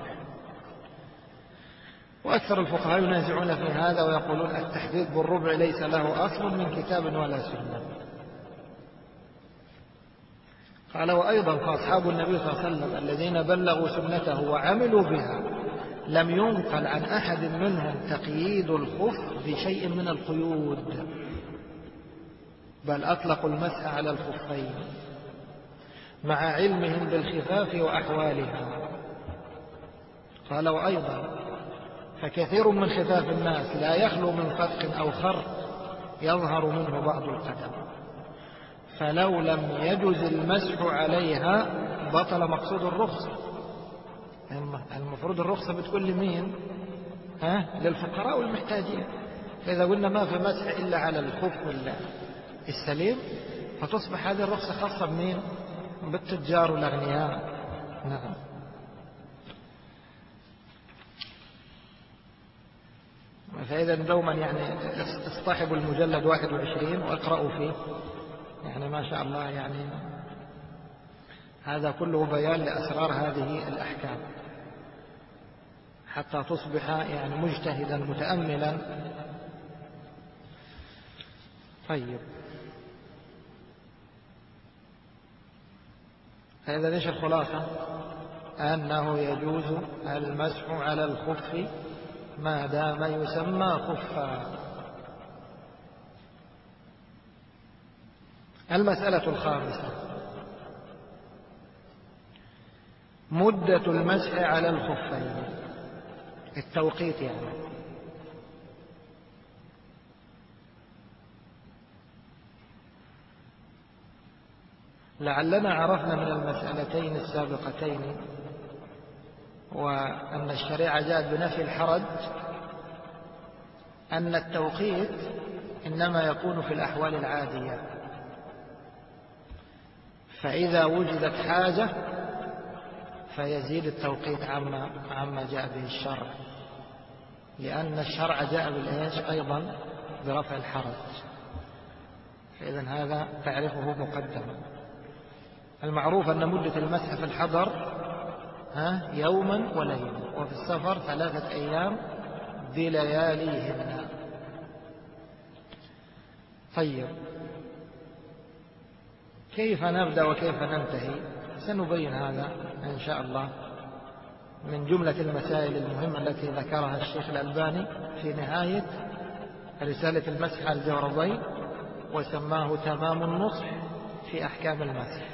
وأكثر الفقهاء ينازعون في هذا ويقولون التحديد بالربع ليس له أصل من كتاب ولا سنة. قال وأيضا فأصحاب النبي صلى الله عليه وسلم الذين بلغوا سنته وعملوا بها لم ينقل عن أحد منهم تقييد الخف بشيء من القيود، بل أطلقوا المسح على الخفين مع علمهم بالخفاف وأحوالها. قال وأيضا فكثير من خفاف الناس لا يخلو من فتق أو خرق يظهر منه بعض القدم، فلو لم يجز المسح عليها بطل مقصود الرخصة. المفروض الرخصة بتكون لمين؟ للفقراء والمحتاجين. فإذا قلنا ما في مسح إلا على الخف السليم فتصبح هذه الرخصة خاصة بمين؟ بالتجار والأغنياء. نعم. فإذا دوما يعني اصطحبوا المجلد 21 واقرأوا فيه، يعني ما شاء الله، يعني هذا كله بيان لأسرار هذه الأحكام حتى تصبح يعني مجتهدا متأملا. طيب، فإذا ايش الخلاصة؟ أنه يجوز المسح على الخف ما دام يسمى خفا. المسألة الخامسة مدة المسح على الخفين، التوقيت يعني. لعلنا عرفنا من المسألتين السابقتين وأن الشريعة جاءت بنفي الحرج أن التوقيت إنما يكون في الأحوال العادية، فإذا وجدت حاجة فيزيد التوقيت عما جاء به الشرع، لأن الشرع جاء بالإيش أيضا برفع الحرج. فإذا هذا تعرفه مقدما. المعروف أن مدة المسح في الحضر يوما وليلة، وفي السفر 3 أيام بلياليهن. طيب، كيف نبدأ وكيف ننتهي؟ سنبين هذا إن شاء الله من جملة المسائل المهمة التي ذكرها الشيخ الألباني في نهاية رسالة المسح على الجوربين، وسماه تمام النصح في أحكام المسح.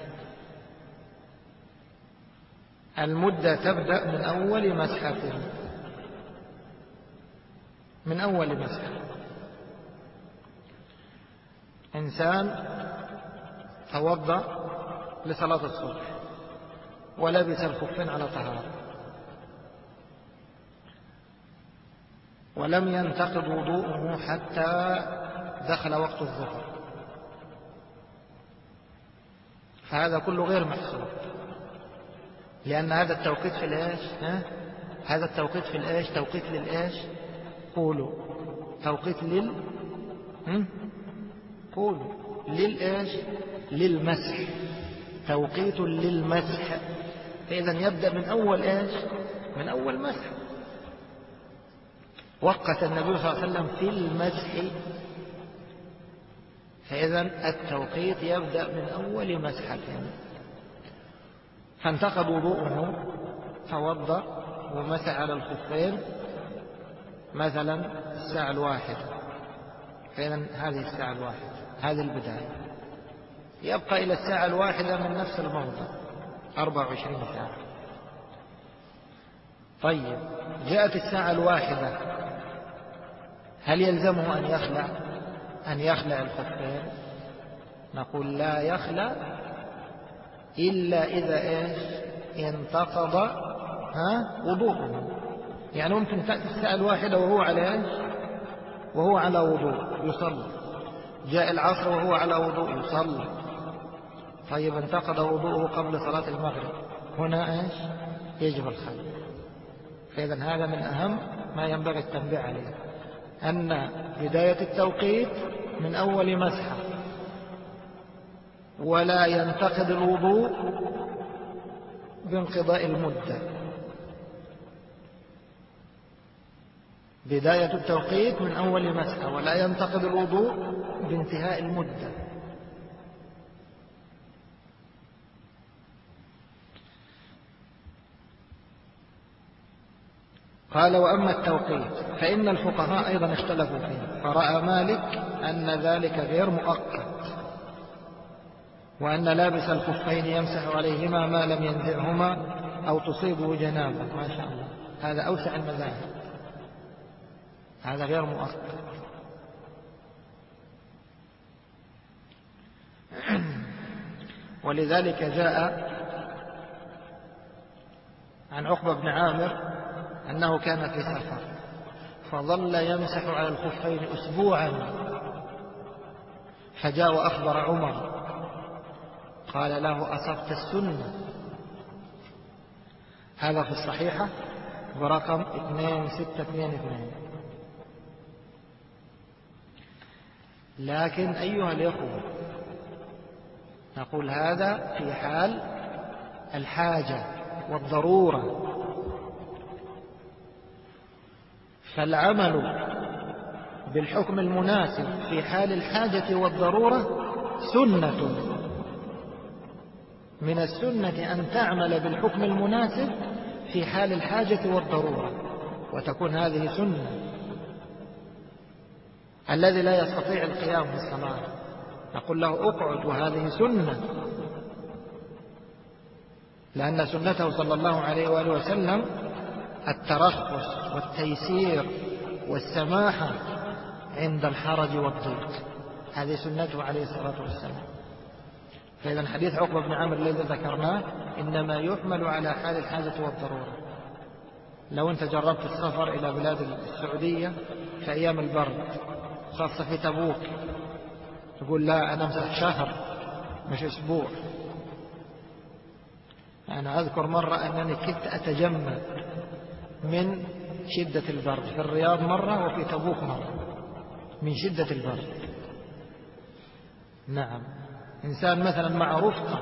المدة تبدأ من أول مسحة، من أول مسحة. إنسان توضأ لصلاة الصبح ولبس الخفين على طهارة ولم ينتقض وضوءه حتى دخل وقت الظهر، فهذا كله غير محسوب، لأن هذا التوقيت في الإيش؟ هذا التوقيت في الإيش؟ توقيت للإيش؟ قولوا توقيت قولوا للإيش؟ للمسح، توقيت للمسح. فإذا يبدأ من أول إيش؟ من أول مسح. وقت النبي صلى الله عليه وسلم في المسح، فإذا التوقيت يبدأ من أول مسحة. فانتقض وضوءه، توضأ ومسح على الخفين مثلا الساعة 1، فإذا هذه الساعة 1 هذه البداية، يبقى إلى الساعة 1 من نفس الموضع 24 ساعة. طيب، جاءت الساعة 1، هل يلزمه أن يخلع الخفين؟ نقول لا يخلع إلا إذا إيش؟ انتقض وضوءه. يعني ممكن تأتي الساعة 1 وهو على إيش؟ وهو على وضوء يصلي، جاء العصر وهو على وضوء يصلي. طيب، انتقض وضوءه قبل صلاة المغرب، هنا إيش؟ يجب الخلع. فإذا هذا من أهم ما ينبغي التنبيه عليه، أن بداية التوقيت من أول مسحة، ولا ينتقد الوضوء بانقضاء المدة. بداية التوقيت من أول مسحة، ولا ينتقض الوضوء بانتهاء المدة. قال: وأما التوقيت فإن الفقهاء أيضا اختلفوا فيه، فرأى مالك أن ذلك غير مؤقت، وأن لابس الخفين يمسح عليهما ما لم ينزعهما أو تصيبه جنابة. ما شاء الله، هذا أوسع المذاهب، هذا غير مؤقت. ولذلك جاء عن عقبة بن عامر أنه كان في سفر فظل يمسح على الخفين أسبوعا، فجاء وأخبر عمر قال له: أصبت السنة. هذا في الصحيحة برقم 2622. لكن أيها الإخوة، نقول هذا في حال الحاجة والضرورة، فالعمل بالحكم المناسب في حال الحاجة والضرورة سنة. من السنة أن تعمل بالحكم المناسب في حال الحاجة والضرورة، وتكون هذه سنة. الذي لا يستطيع القيام في الصلاة نقول له اقعد، وهذه سنة، لأن سنته صلى الله عليه وآله وسلم الترخص والتيسير والسماحة عند الحرج والضيق، هذه سنته عليه الصلاة والسلام. فإذا حديث عقبة بن عامر الذي ذكرناه إنما يحمل على حال الحاجة والضرورة. لو أنت جربت السفر إلى بلاد السعودية في أيام البرد، خاصة في تبوك، تقول لا أنا أمسح شهر مش أسبوع. أنا أذكر مرة أنني كنت أتجمد من شدة البرد في الرياض مرة، وفي تبوك مرة، من شدة البرد. نعم، إنسان مثلا مع رفقة،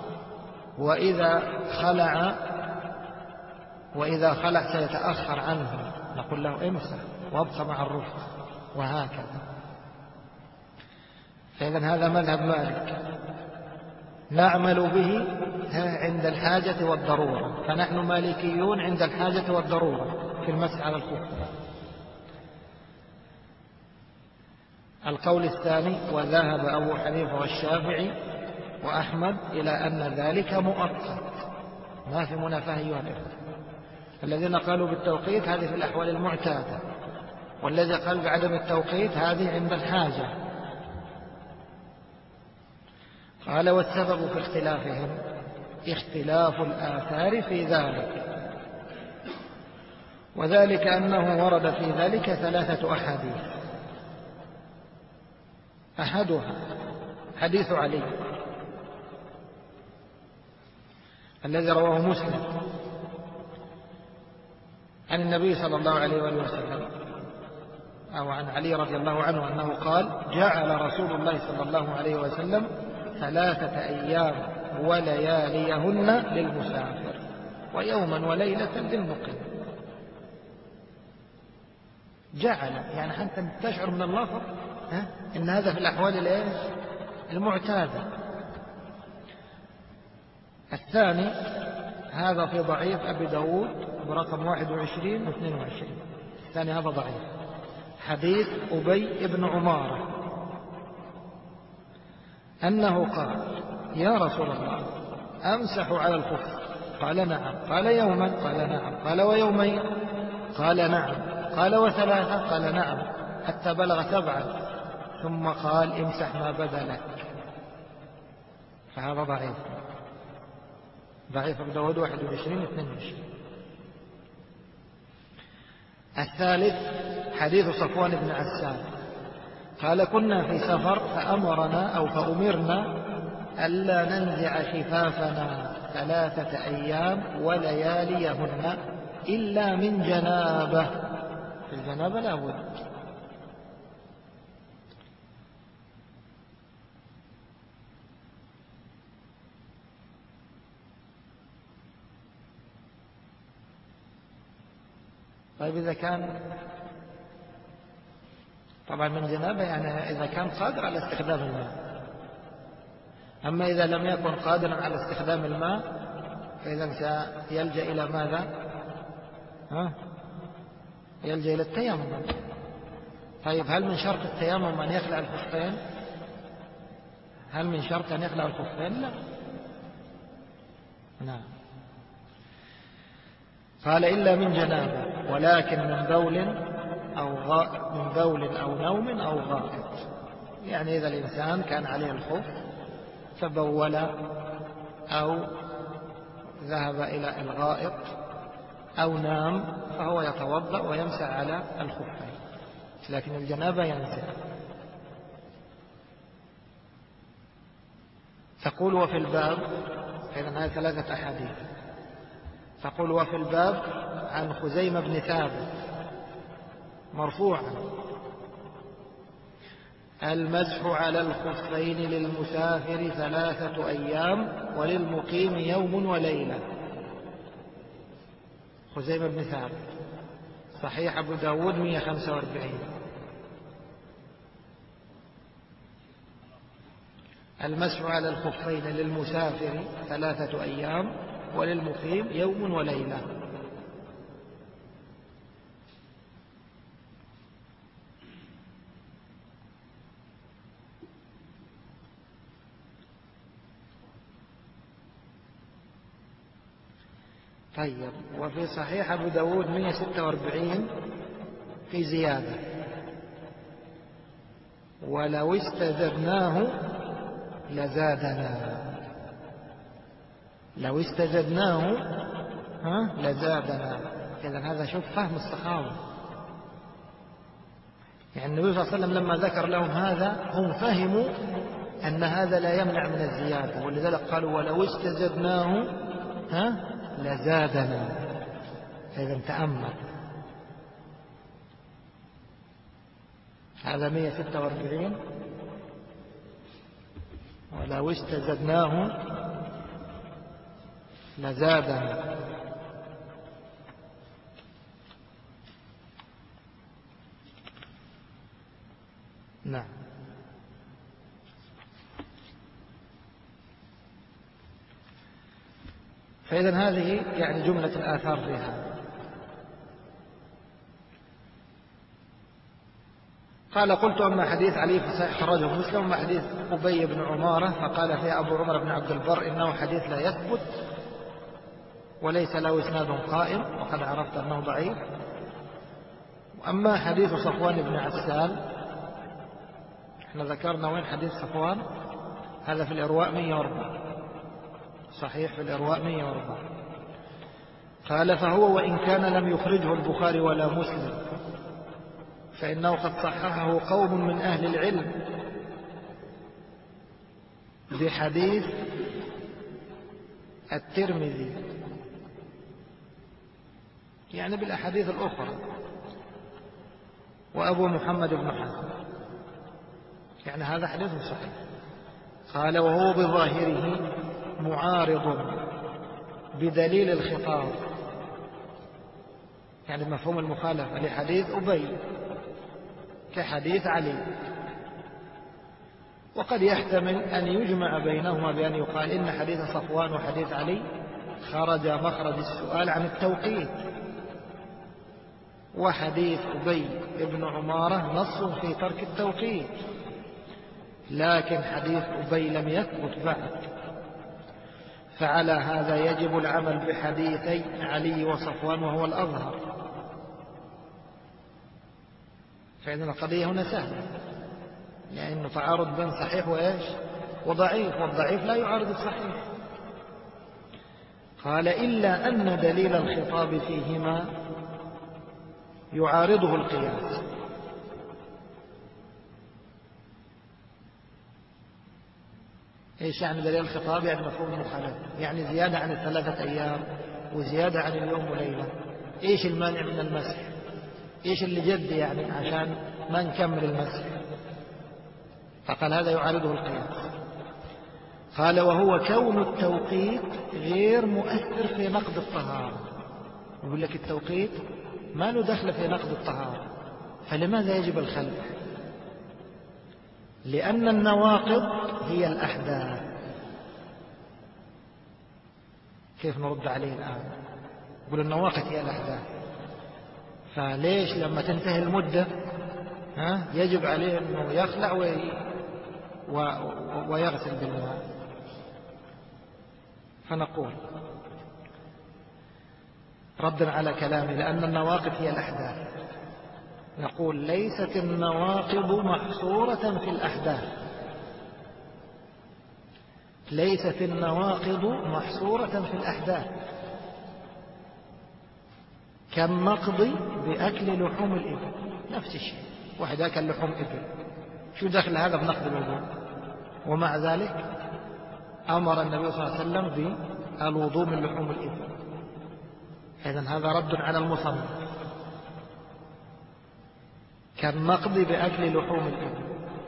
وإذا خلع سيتأخر عنه، نقول له امسح وابقى مع الرفقة، وهكذا. فإذا هذا مذهب مالك نعمل به عند الحاجة والضرورة، فنحن مالكيون عند الحاجة والضرورة في المسح على الخف. القول الثاني: وذهب أبو حنيفة والشافعي وأحمد إلى أن ذلك مؤقت، ما في منافاة أيها الإخوة. الذين قالوا بالتوقيت هذه في الأحوال المعتادة، والذي قال بعدم التوقيت هذه عند الحاجة. قال: والسبب في اختلافهم اختلاف الآثار في ذلك، وذلك أنه ورد في ذلك 3 أحاديث. أحدها حديث علي الذي رواه مسلم عن النبي صلى الله عليه وآله وسلم، أو عن علي رضي الله عنه أنه قال: جعل رسول الله صلى الله عليه وسلم 3 أيام ولياليهن للمسافر، ويوما وليلة للمقيم. جعل يعني حتى تشعر من اللفظ إن هذا في الأحوال المعتادة. الثاني هذا في ضعيف أبي داود برقم 21 و 22. الثاني هذا ضعيف، حديث أبي بن عمارة أنه قال: يا رسول الله أمسح على الخف؟ قال: نعم. قال: يوما؟ قال: نعم. قال: ويومين؟ قال: نعم. قال: وثلاثة؟ قال: نعم. حتى بلغ 7، ثم قال: امسح ما بدا لك. فهذا ضعيف، ضعيف أبو داود 21 و 22. الثالث حديث صفوان بن عسال قال: كنا في سفر فأمرنا ألا ننزع خفافنا 3 أيام ولياليهن إلا من جنابة. في الجنابة لا بد. طيب إذا كان طبعا من جنابه يعني إذا كان قادر على استخدام الماء، أما إذا لم يكن قادرا على استخدام الماء فإذا سيلجأ إلى ماذا؟ يلجأ إلى التيمم. طيب هل من شرط التيمم أن يخلع الخفين؟ هل من شرط أن يخلع الخفين؟ لا. نعم. قال إلا من جنابه، ولكن من بول أو نوم أو غائط. يعني إذا الإنسان كان عليه الخف فبول أو ذهب إلى الغائط أو نام فهو يتوضأ ويمسح على الخفين، لكن الجنابة ينزع. تقول وفي الباب، إذن هذه 3 أحاديث. تقول وفي الباب عن خزيمة بن ثابت مرفوعا: المسح على الخفين للمسافر 3 أيام وللمقيم يوم وليلة. خزيمة بن ثابت، صحيح أبو داود 145. المسح على الخفين للمسافر 3 أيام وللمقيم يوم وليلة. طيب وفي صحيح أبو داود 146 في زيادة: ولو استزدناه لزادنا. لو استزدناه لزادنا. إذن هذا شوف فهم الصحابة، يعني النبي صلى الله عليه وسلم لما ذكر لهم هذا هم فهموا أن هذا لا يمنع من الزيادة، ولذلك قالوا ولو استزدناه لزادنا. إذن تأمل هذا 146: ولو استزدناه لزادنا. نعم. فإذن هذه يعني جملة الآثار فيها. قال قلت أما حديث علي فصحيح خرجه مسلم، أما حديث أبي بن عمارة فقال فيها أبو عمر بن عبد البر إنه حديث لا يثبت وليس له إسناد قائم، وقد عرفت أنه ضعيف. وأما حديث صفوان بن عسال، احنا ذكرنا وين حديث صفوان؟ هذا في الإرواء 104، صحيح في الإرواء 104. قال فهو وإن كان لم يخرجه البخاري ولا مسلم فإنه قد صححه قوم من أهل العلم بحديث الترمذي، يعني بالأحاديث الأخرى، وأبو محمد بن حزم، يعني هذا حديث صحيح. قال وهو بظاهره معارض بدليل الخطاب، يعني مفهوم المخالفة لحديث أبي كحديث علي. وقد يحتمل أن يجمع بينهما بأن يقال إن حديث صفوان وحديث علي خرج مخرج السؤال عن التوقيت، وحديث أبي بن عمارة نص في ترك التوقيت، لكن حديث أبي لم يثبت بعد، فعلى هذا يجب العمل بحديثي علي وصفوان وهو الأظهر. فإن القضية هنا سهلة، لأنه تعارض بين صحيح وإيش وضعيف، والضعيف لا يعارض الصحيح. قال إلا أن دليل الخطاب فيهما يعارضه القياس. إيش يعني دليل الخطاب؟ يعني مفهوم المخالفة، يعني زيادة عن 3 أيام وزيادة عن اليوم وليلة. إيش المانع من المسح؟ إيش اللي جد يعني عشان ما نكمل المسح؟ فقال هذا يعارضه القياس. قال وهو كون التوقيت غير مؤثر في نقض الطهارة. يقول لك التوقيت ما له دخل في نقض الطهارة، فلماذا يجب الخلع؟ لأن النواقض هي الأحداث. كيف نرد عليه الآن؟ يقول النواقض هي الأحداث، فليش لما تنتهي المدة يجب عليه أنه يخلع ويغسل بالماء؟ فنقول ردا على كلامه لأن النواقض هي الأحداث، نقول ليست النواقض محصورة في الأحداث، ليست النواقض محصورة في الأحداث، كالنقض بأكل لحوم الإبل، نفس الشيء، واحد أكل لحوم إبل، شو دخل هذا بنقض الوضوء؟ ومع ذلك أمر النبي صلى الله عليه وسلم بالوضوء من لحوم الإبل. إذن هذا رد على المصنف، كالنقض بأكل لحوم الإبل.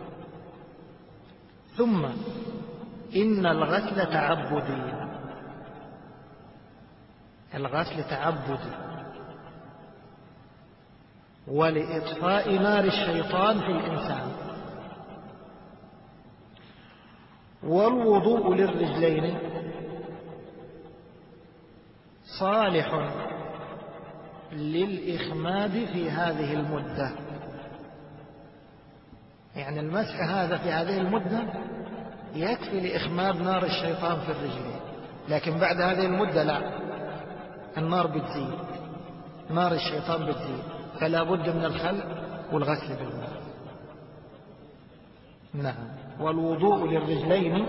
ثم إن الغسل تعبدي، الغسل تعبدي ولإطفاء نار الشيطان في الإنسان. والوضوء للرجلين صالح للإخماد في هذه المدة، يعني المسح هذا في هذه المدة يكفي لإخماد نار الشيطان في الرجلين، لكن بعد هذه المدة لا، النار بتزيد، نار الشيطان بتزيد، فلا بد من الخلع والغسل بالماء. نعم. والوضوء للرجلين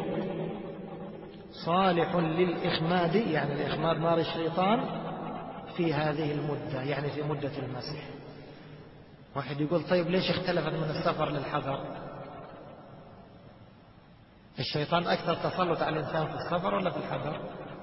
صالح للإخماد، يعني الإخماد نار الشيطان في هذه المدة، يعني في مدة المسح. واحد يقول طيب ليش اختلفت من السفر للحضر؟ الشيطان أكثر تسلط على الإنسان في السفر ولا في الحضر؟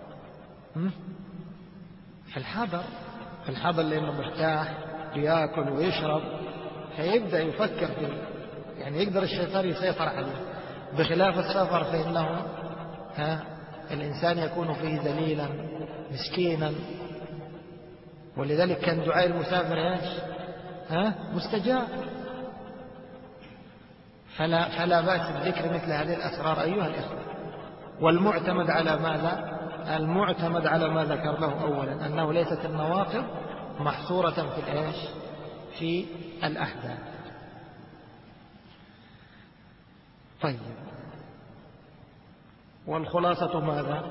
في الحضر، في الحضر لأنه مرتاح يأكل ويشرب، فيبدأ يفكر في، يعني يقدر الشيطان يسيطر عليه. بخلاف السفر فإنه الإنسان يكون فيه ذليلا مسكينا، ولذلك كان دعاء المسافر ايش؟ مستجاب. فلا بأس بذكر مثل هذه الأسرار أيها الإخوة. والمعتمد على ماذا؟ المعتمد على ما ذكرناه أولا، أنه ليست النواقض محصورة في الإيش؟ في الأحداث. طيب، والخلاصة ماذا؟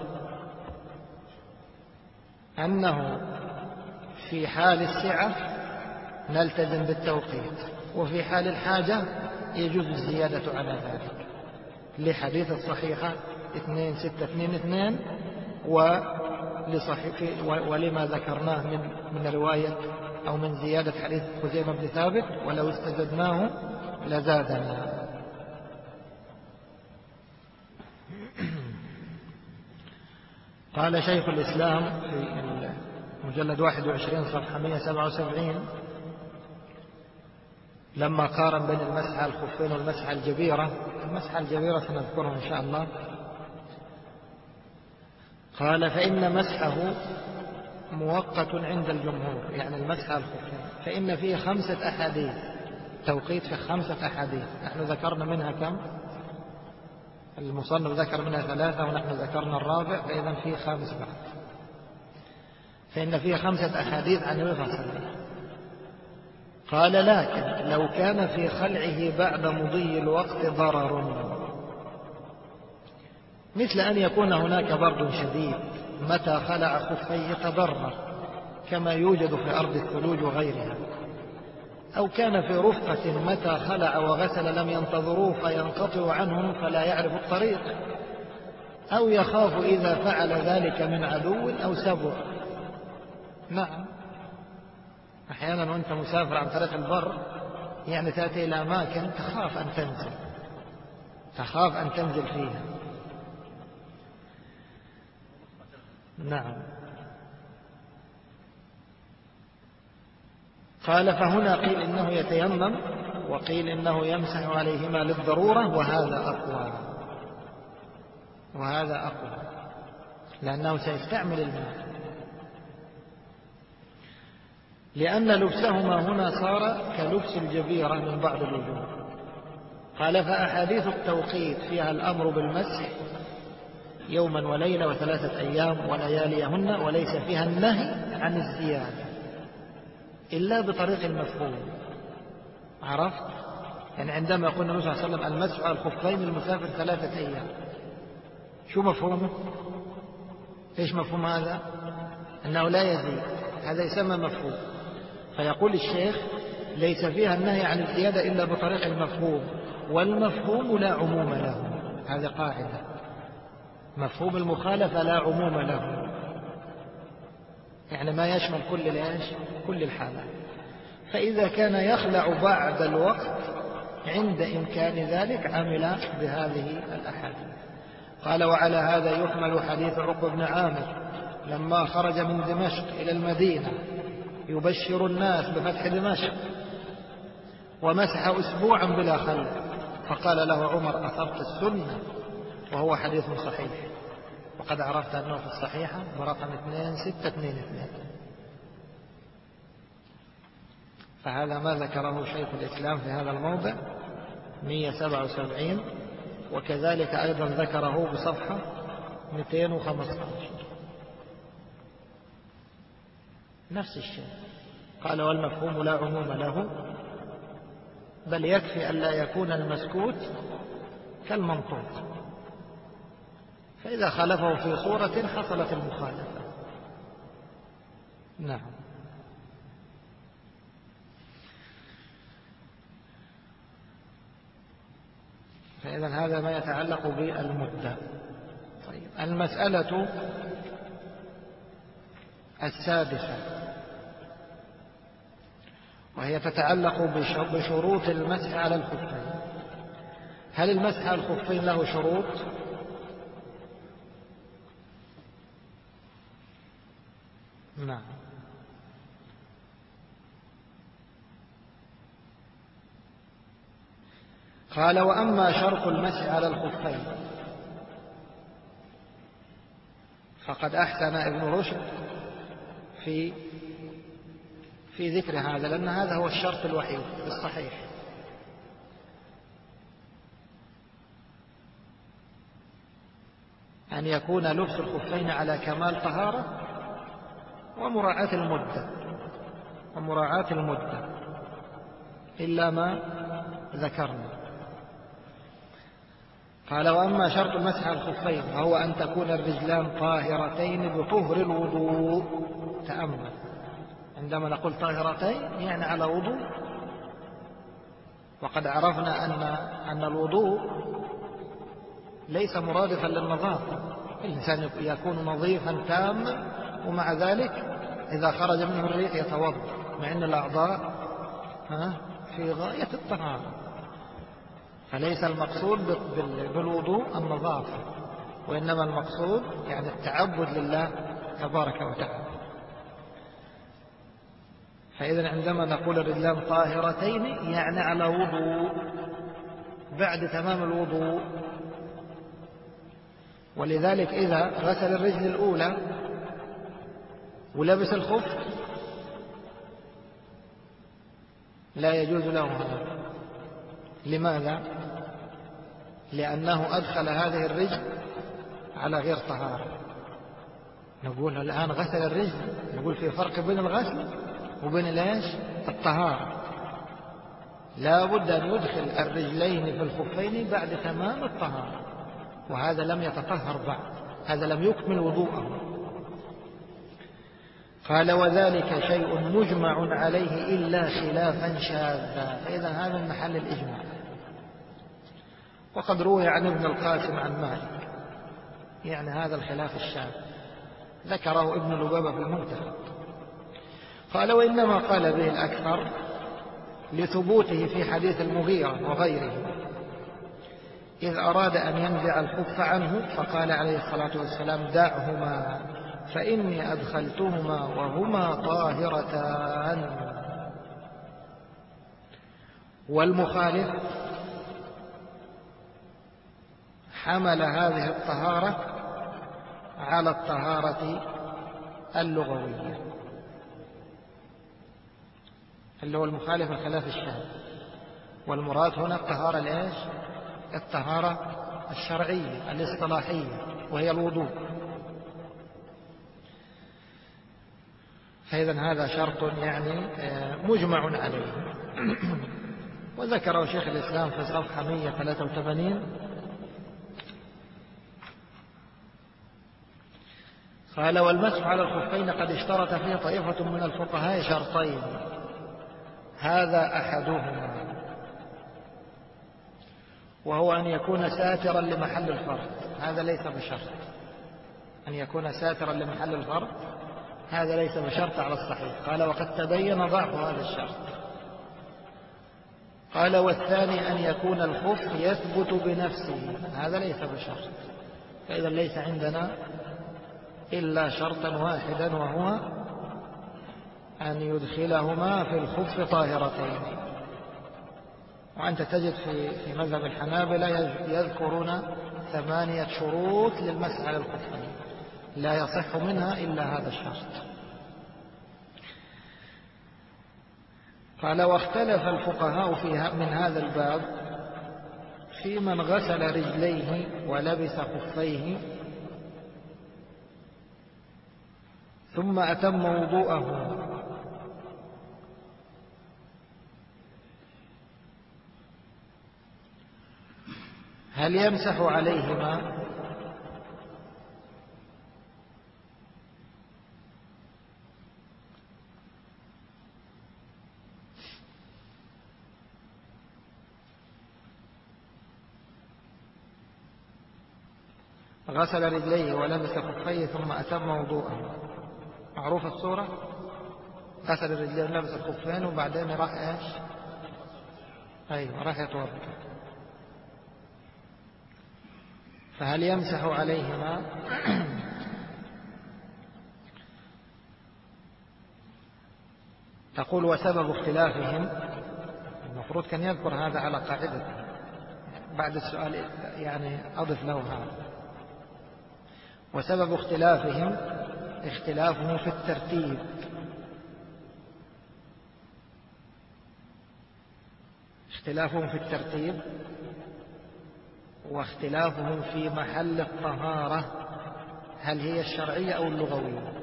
أنه في حال السعة نلتزم بالتوقيت، وفي حال الحاجة يجوز الزيادة على ذلك، لحديث الصحيحة 2622 ولما ذكرناه من رواية أو من زيادة حديث خزيمة بن ثابت ولو استزدناه لزادنا. قال شيخ الإسلام في مجلد 21 صفحة 177 لما قارن بين المسح على الخفين والمسح على الجبيرة، المسح على الجبيرة سنذكره إن شاء الله، قال فإن مسحه مؤقت عند الجمهور، يعني المسح على الخفين، فإن فيه 5 أحاديث، توقيت في 5 أحاديث، نحن ذكرنا منها كم؟ المصنف ذكر منها 3 ونحن ذكرنا الرابع، فإذا فيه 5 بعد. فإن فيه 5 أحاديث عن النبي صلى الله عليه وسلم. قال لكن لو كان في خلعه بعد مضي الوقت ضرر، مثل أن يكون هناك برد شديد متى خلع خفيه تضرر كما يوجد في أرض الثلوج وغيرها، أو كان في رفقة متى خلع وغسل لم ينتظروه فينقطع عنهم فلا يعرف الطريق، أو يخاف إذا فعل ذلك من عدو أو سبع. نعم، أحيانا وأنت مسافر عن طريق البر يعني تأتي إلى أماكن تخاف أن تنزل فيها. نعم. قال فهنا قيل إنه يتيمم وقيل إنه يمسح عليهما للضرورة، وهذا أقوى، لأنه سيستعمل الماء. لأن لبسهما هنا صار كلبس الجبيرة من بعض الوجوه. قال فأحاديث التوقيت فيها الأمر بالمسح يوما وليلة وثلاثة أيام ولياليهن، وليس فيها النهي عن الزيادة إلا بطريق المفهوم. عرفت؟ يعني عندما يقول النبي صلى الله عليه وسلم المسح على الخفين المسافر 3 أيام، شو مفهومه؟ إيش مفهوم هذا؟ أنه لا يزيد، هذا يسمى مفهوم. فيقول الشيخ ليس فيها النهي عن الزيادة إلا بطريق المفهوم، والمفهوم لا عموم له. هذه قاعدة، مفهوم المخالفة لا عموم له، يعني ما يشمل كل الحالات. فإذا كان يخلع بعد الوقت عند إمكان ذلك عمل بهذه الأحاديث. قال وعلى هذا يحمل حديث عقبة بن عامر لما خرج من دمشق إلى المدينة يبشر الناس بفتح دمشق ومسح أسبوعا بلا خلع، فقال له عمر أثرت السنة، وهو حديث صحيح، وقد عرفت أنه في الصحيحة برقم 2622. فهذا ما ذكره شيخ الإسلام في هذا الموضع 177، وكذلك أيضا ذكره بصفحة 215 نفس الشيء. قال والمفهوم لا عموم له، بل يكفي أن لا يكون المسكوت كالمنطوق، فإذا خالفه في صورة حصلت المخالفة. نعم. فإذا هذا ما يتعلق بالمدة. طيب، المسألة السادسة وهي تتعلق بشروط المسح على الخفين. هل المسح على الخفين له شروط؟ نعم. قال وأما شرط المسح على الخفين فقد أحسن ابن رشد في ذكر هذا، لأن هذا هو الشرط الوحيد الصحيح. أن يكون لبس الخفين على كمال طهارة ومراعاة المدة إلا ما ذكرنا. قال وأما شرط المسح على الخفين وهو أن تكون الرجلان طاهرتين بطهر الوضوء. تأمل، عندما نقول طاهرتين يعني على وضوء، وقد عرفنا أن الوضوء ليس مرادفا للنظافة. الإنسان يكون نظيفا تاما ومع ذلك إذا خرج منه الريح يتوضأ، مع أن الأعضاء في غاية الطهارة. فليس المقصود بالوضوء النظافة، وإنما المقصود يعني التعبد لله تبارك وتعالى. فإذا عندما نقول الرجلان طاهرتين يعني على وضوء بعد تمام الوضوء. ولذلك إذا غسل الرجل الأولى ولبس الخف لا يجوز له هذا. لماذا؟ لأنه أدخل هذه الرجل على غير طهارة. نقول الآن غسل الرجل، نقول في فرق بين الغسل وبين الطهارة. لا بد أن يدخل الرجلين في الخفين بعد تمام الطهارة، وهذا لم يتطهر بعد، هذا لم يكمل وضوءه. قال وذلك شيء مجمع عليه إلا خلافا شاذا. فإذا هذا من محل الإجماع. وقد روي عن ابن القاسم عن مالك يعني هذا الخلاف الشاذ، ذكره ابن لبابة في المنتخب. قال وإنما قال به الأكثر لثبوته في حديث المغيرة وغيره إذ أراد أن ينزع الخف عنه فقال عليه الصلاة والسلام دعهما فإني أدخلتهما وهما طاهرتان. والمخالف حمل هذه الطهارة على الطهارة اللغوية. اللي هو المخالف الخلاف الشاذ. والمراد هنا الطهارة الإيش؟ الطهارة الشرعية الاصطلاحية وهي الوضوء. فإذا هذا شرط يعني مجمع عليه. وذكره شيخ الإسلام في صفحة 183 قال: والمسح على الخفين قد اشترط فيه طائفة من الفقهاء شرطين، هذا أحدهما، وهو أن يكون ساترا لمحل الفرض. هذا ليس بشرط أن يكون ساترا لمحل الفرض، هذا ليس بشرط على الصحيح. قال: وقد تبين ضعف هذا الشرط. قال: والثاني أن يكون الخف يثبت بنفسه، هذا ليس بشرط. فإذا ليس عندنا إلا شرطا واحدا، وهو أن يدخلهما في الخف طاهرتين. وأنت تجد في مذهب الحنابلة يذكرون 8 شروط للمسح على الخفين، لا يصح منها إلا هذا الشرط. قال: واختلف الفقهاء من هذا الباب في من غسل رجليه ولبس خفيه ثم أتم وضوءه، هل يمسح عليهما غسل رجليه ولبس خفيه ثم أتم وضوءه؟ معروف الصورة، غسل الرجلين ولبس الخفين وبعدين راح ايش؟ ايوه، راح يتوضا. فهل يمسح عليهما؟ تقول: وسبب اختلافهم، المفروض كان يذكر هذا على قاعدته بعد السؤال، يعني أضف له هذا. وسبب اختلافهم اختلافهم في الترتيب، اختلافهم في الترتيب واختلافهم في محل الطهارة، هل هي الشرعية أو اللغوية.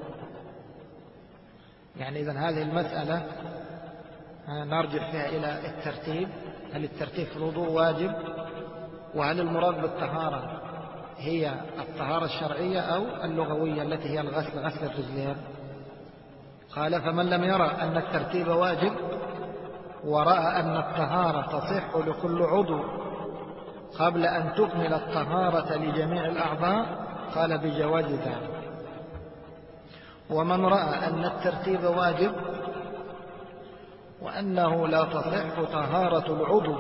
يعني إذن هذه المسألة نرجع فيها إلى الترتيب، هل الترتيب في الوضوء واجب؟ وهل المراد بالطهارة هي الطهارة الشرعية أو اللغوية التي هي غسل الرجلين؟ قال: فمن لم يرى أن الترتيب واجب ورأى أن الطهارة تصح لكل عضو قبل أن تكمل الطهارة لجميع الأعضاء قال بجواز ذلك. ومن رأى أن الترتيب واجب وأنه لا تصح طهارة العضو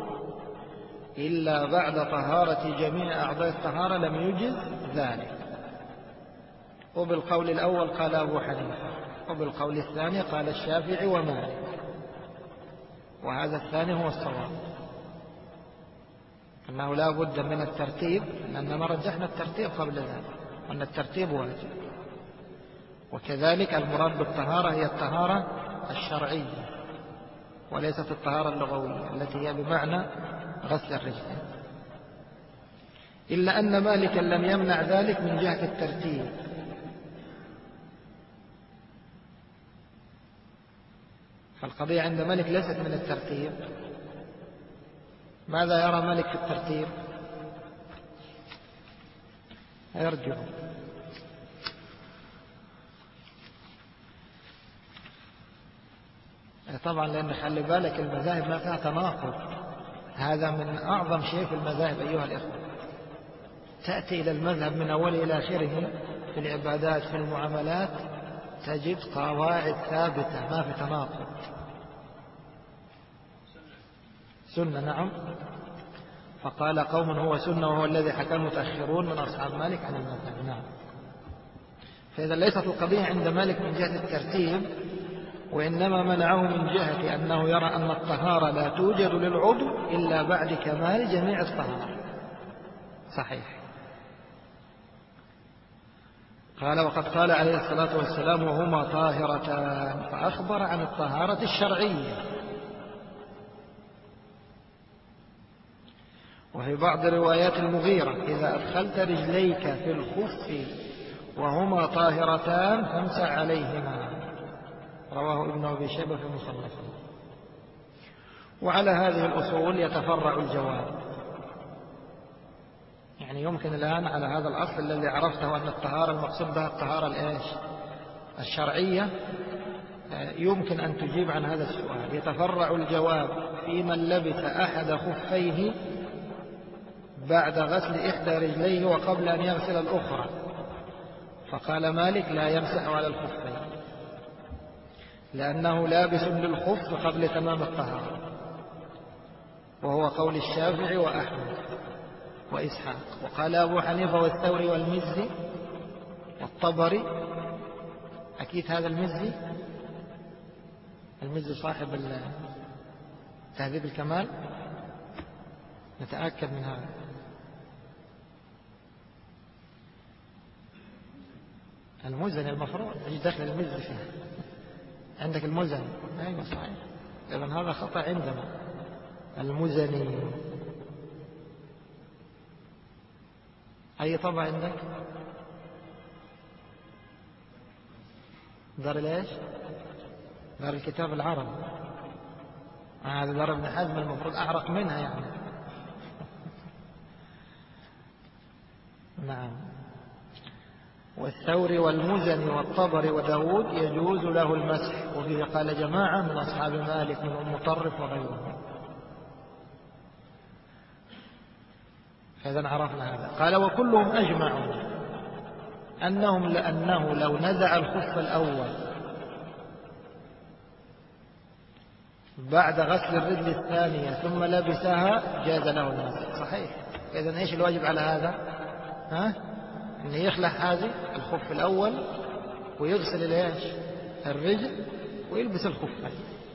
إلا بعد طهارة جميع أعضاء الطهارة لم يجز ذلك. وبالقول الأول قال أبو حنيفة، وبالقول الثاني قال الشافعي ومالك، وهذا الثاني هو الصواب، أنه لا بد من الترتيب، لأننا رجحنا الترتيب قبل ذلك وأن الترتيب واجب. وكذلك المراد بالطهارة هي الطهارة الشرعية وليست الطهارة اللغوية التي هي بمعنى غسل الرجلين، إلا أن مالكا لم يمنع ذلك من جهة الترتيب. فالقضية عند مالك ليست من الترتيب. ماذا يرى مالك في الترتيب؟ يرجع طبعا، لأن خلي بالك المذاهب ما فيها تناقض، هذا من أعظم شيء في المذاهب أيها الإخوة. تأتي إلى المذهب من أوله إلى آخره في العبادات في المعاملات تجد قواعد ثابتة ما في تناقض. سنة، نعم. فقال قوم هو سنة وهو الذي حكى المتأخرون من أصحاب مالك عن المذهب، نعم. فإذا ليست القضية عند مالك من جهة الترتيب، وإنما منعه من جهة أنه يرى أن الطهارة لا توجد للعضو إلا بعد كمال جميع الطهارة. صحيح. قال وقد قال عليه الصلاة والسلام وهما طاهرتان، فأخبر عن الطهارة الشرعية. وفي بعض روايات المغيرة إذا أدخلت رجليك في الخف وهما طاهرتان فامسح عليهما، رواه ابن أبي شيبة في مصنفه. وعلى هذه الأصول يتفرع الجواب. يعني يمكن الآن على هذا الأصل الذي عرفته أن الطهارة المقصود بها الطهارة الشرعية، يمكن أن تجيب عن هذا السؤال. يتفرع الجواب في من لبس أحد خفيه بعد غسل إحدى رجليه وقبل أن يغسل الأخرى، فقال مالك لا يمسح على الخفين لأنه لابس للخف قبل تمام الطهارة، وهو قول الشافعي وأحمد وإسحاق. وقال أبو حنيفة والثوري والمزي والطبري، أكيد هذا المزي صاحب تهذيب الكمال، نتأكد من هذا. المزني المفروض ايش دخل المزي فيه؟ عندك المزني، ايوه صحيح، اذا هذا خطأ عندنا. المزني اي طبع عندك؟ دار الايش؟ دار الكتاب العربي. هذا دار ابن حزم المفروض اعرق منها يعني. نعم. والثوري والمزني والطبري وداود يجوز له المسح، وفيه قال جماعة من أصحاب مالك من أم طرف وغيرهم. فإذا عرفنا هذا. قال وكلهم أجمعوا أنه لو نزع الخف الأول بعد غسل الرجل الثانية ثم لبسها جاز له المسح. صحيح. إذن إيش الواجب على هذا؟ أن يخلع هذه الخف الأول ويغسل الرجل ويلبس الخفين.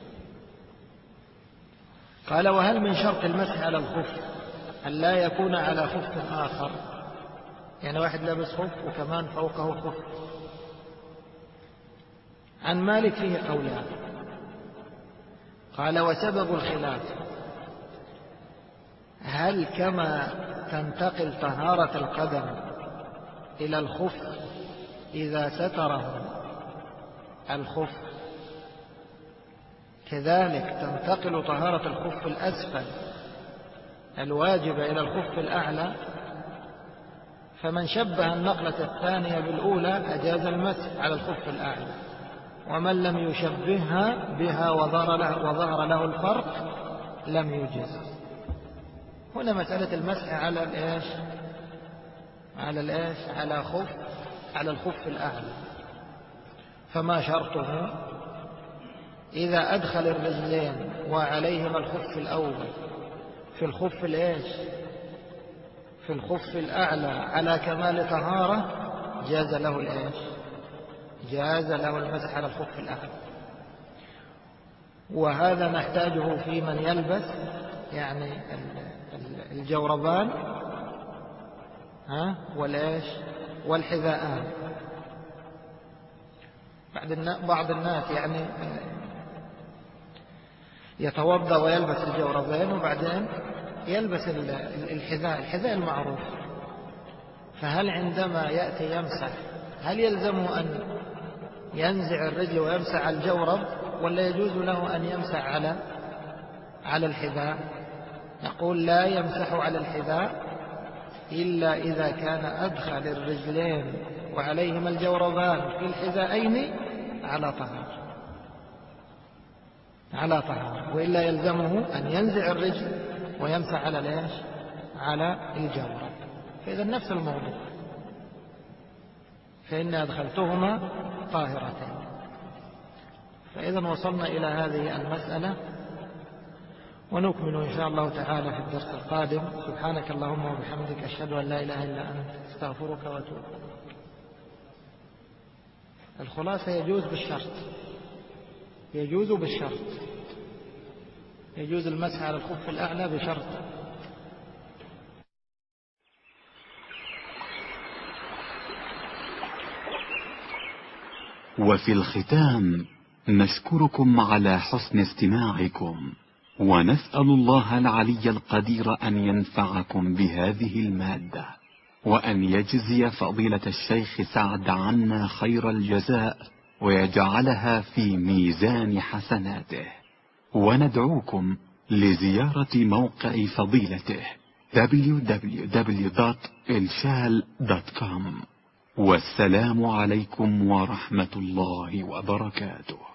قال وهل من شرط المسح على الخف أن لا يكون على خف آخر؟ يعني واحد لابس خف وكمان فوقه خف. عن مالك فيه قولان. قال وسبب الخلاف هل كما تنتقل طهارة القدم إلى الخف إذا ستره الخف كذلك تنتقل طهارة الخف الأسفل الواجبة إلى الخف الأعلى؟ فمن شبه النقلة الثانية بالأولى أجاز المسح على الخف الأعلى، ومن لم يشبهها بها وظهر له الفرق لم يجز. هنا مسألة المسح على الخف الأعلى. فما شرطه؟ إذا أدخل الرجلين وعليهما الخف الأول في الخف الأعلى على كمال طهارة جاز له المسح على الخف الأعلى. وهذا نحتاجه في من يلبس يعني الجوربان والحذاءان. بعض الناس يعني يتوضأ ويلبس الجوربين وبعدين يلبس الحذاء المعروف. فهل عندما يأتي يمسح هل يلزمه أن ينزع الرجل ويمسح على الجورب، ولا يجوز له أن يمسح على الحذاء؟ نقول لا يمسح على الحذاء إلا إذا كان أدخل الرجلين وعليهما الجوربان في الحذاءين على طهارة، وإلا يلزمه أن ينزع الرجل ويمسح على الجورب. فإذا نفس الموضوع، فإن أدخلتهما طاهرتين. فإذا وصلنا إلى هذه المسألة، ونكمل إن شاء الله تعالى في الدرس القادم. سبحانك اللهم وبحمدك أشهد أن لا إله إلا أنت استغفرك وأتوب. الخلاصة يجوز المسح على الخف الأعلى بشرط وفي الختام نشكركم على حسن استماعكم، ونسأل الله العلي القدير أن ينفعكم بهذه المادة، وأن يجزي فضيلة الشيخ سعد عنا خير الجزاء، ويجعلها في ميزان حسناته. وندعوكم لزيارة موقع فضيلته www.elshal.com. والسلام عليكم ورحمة الله وبركاته.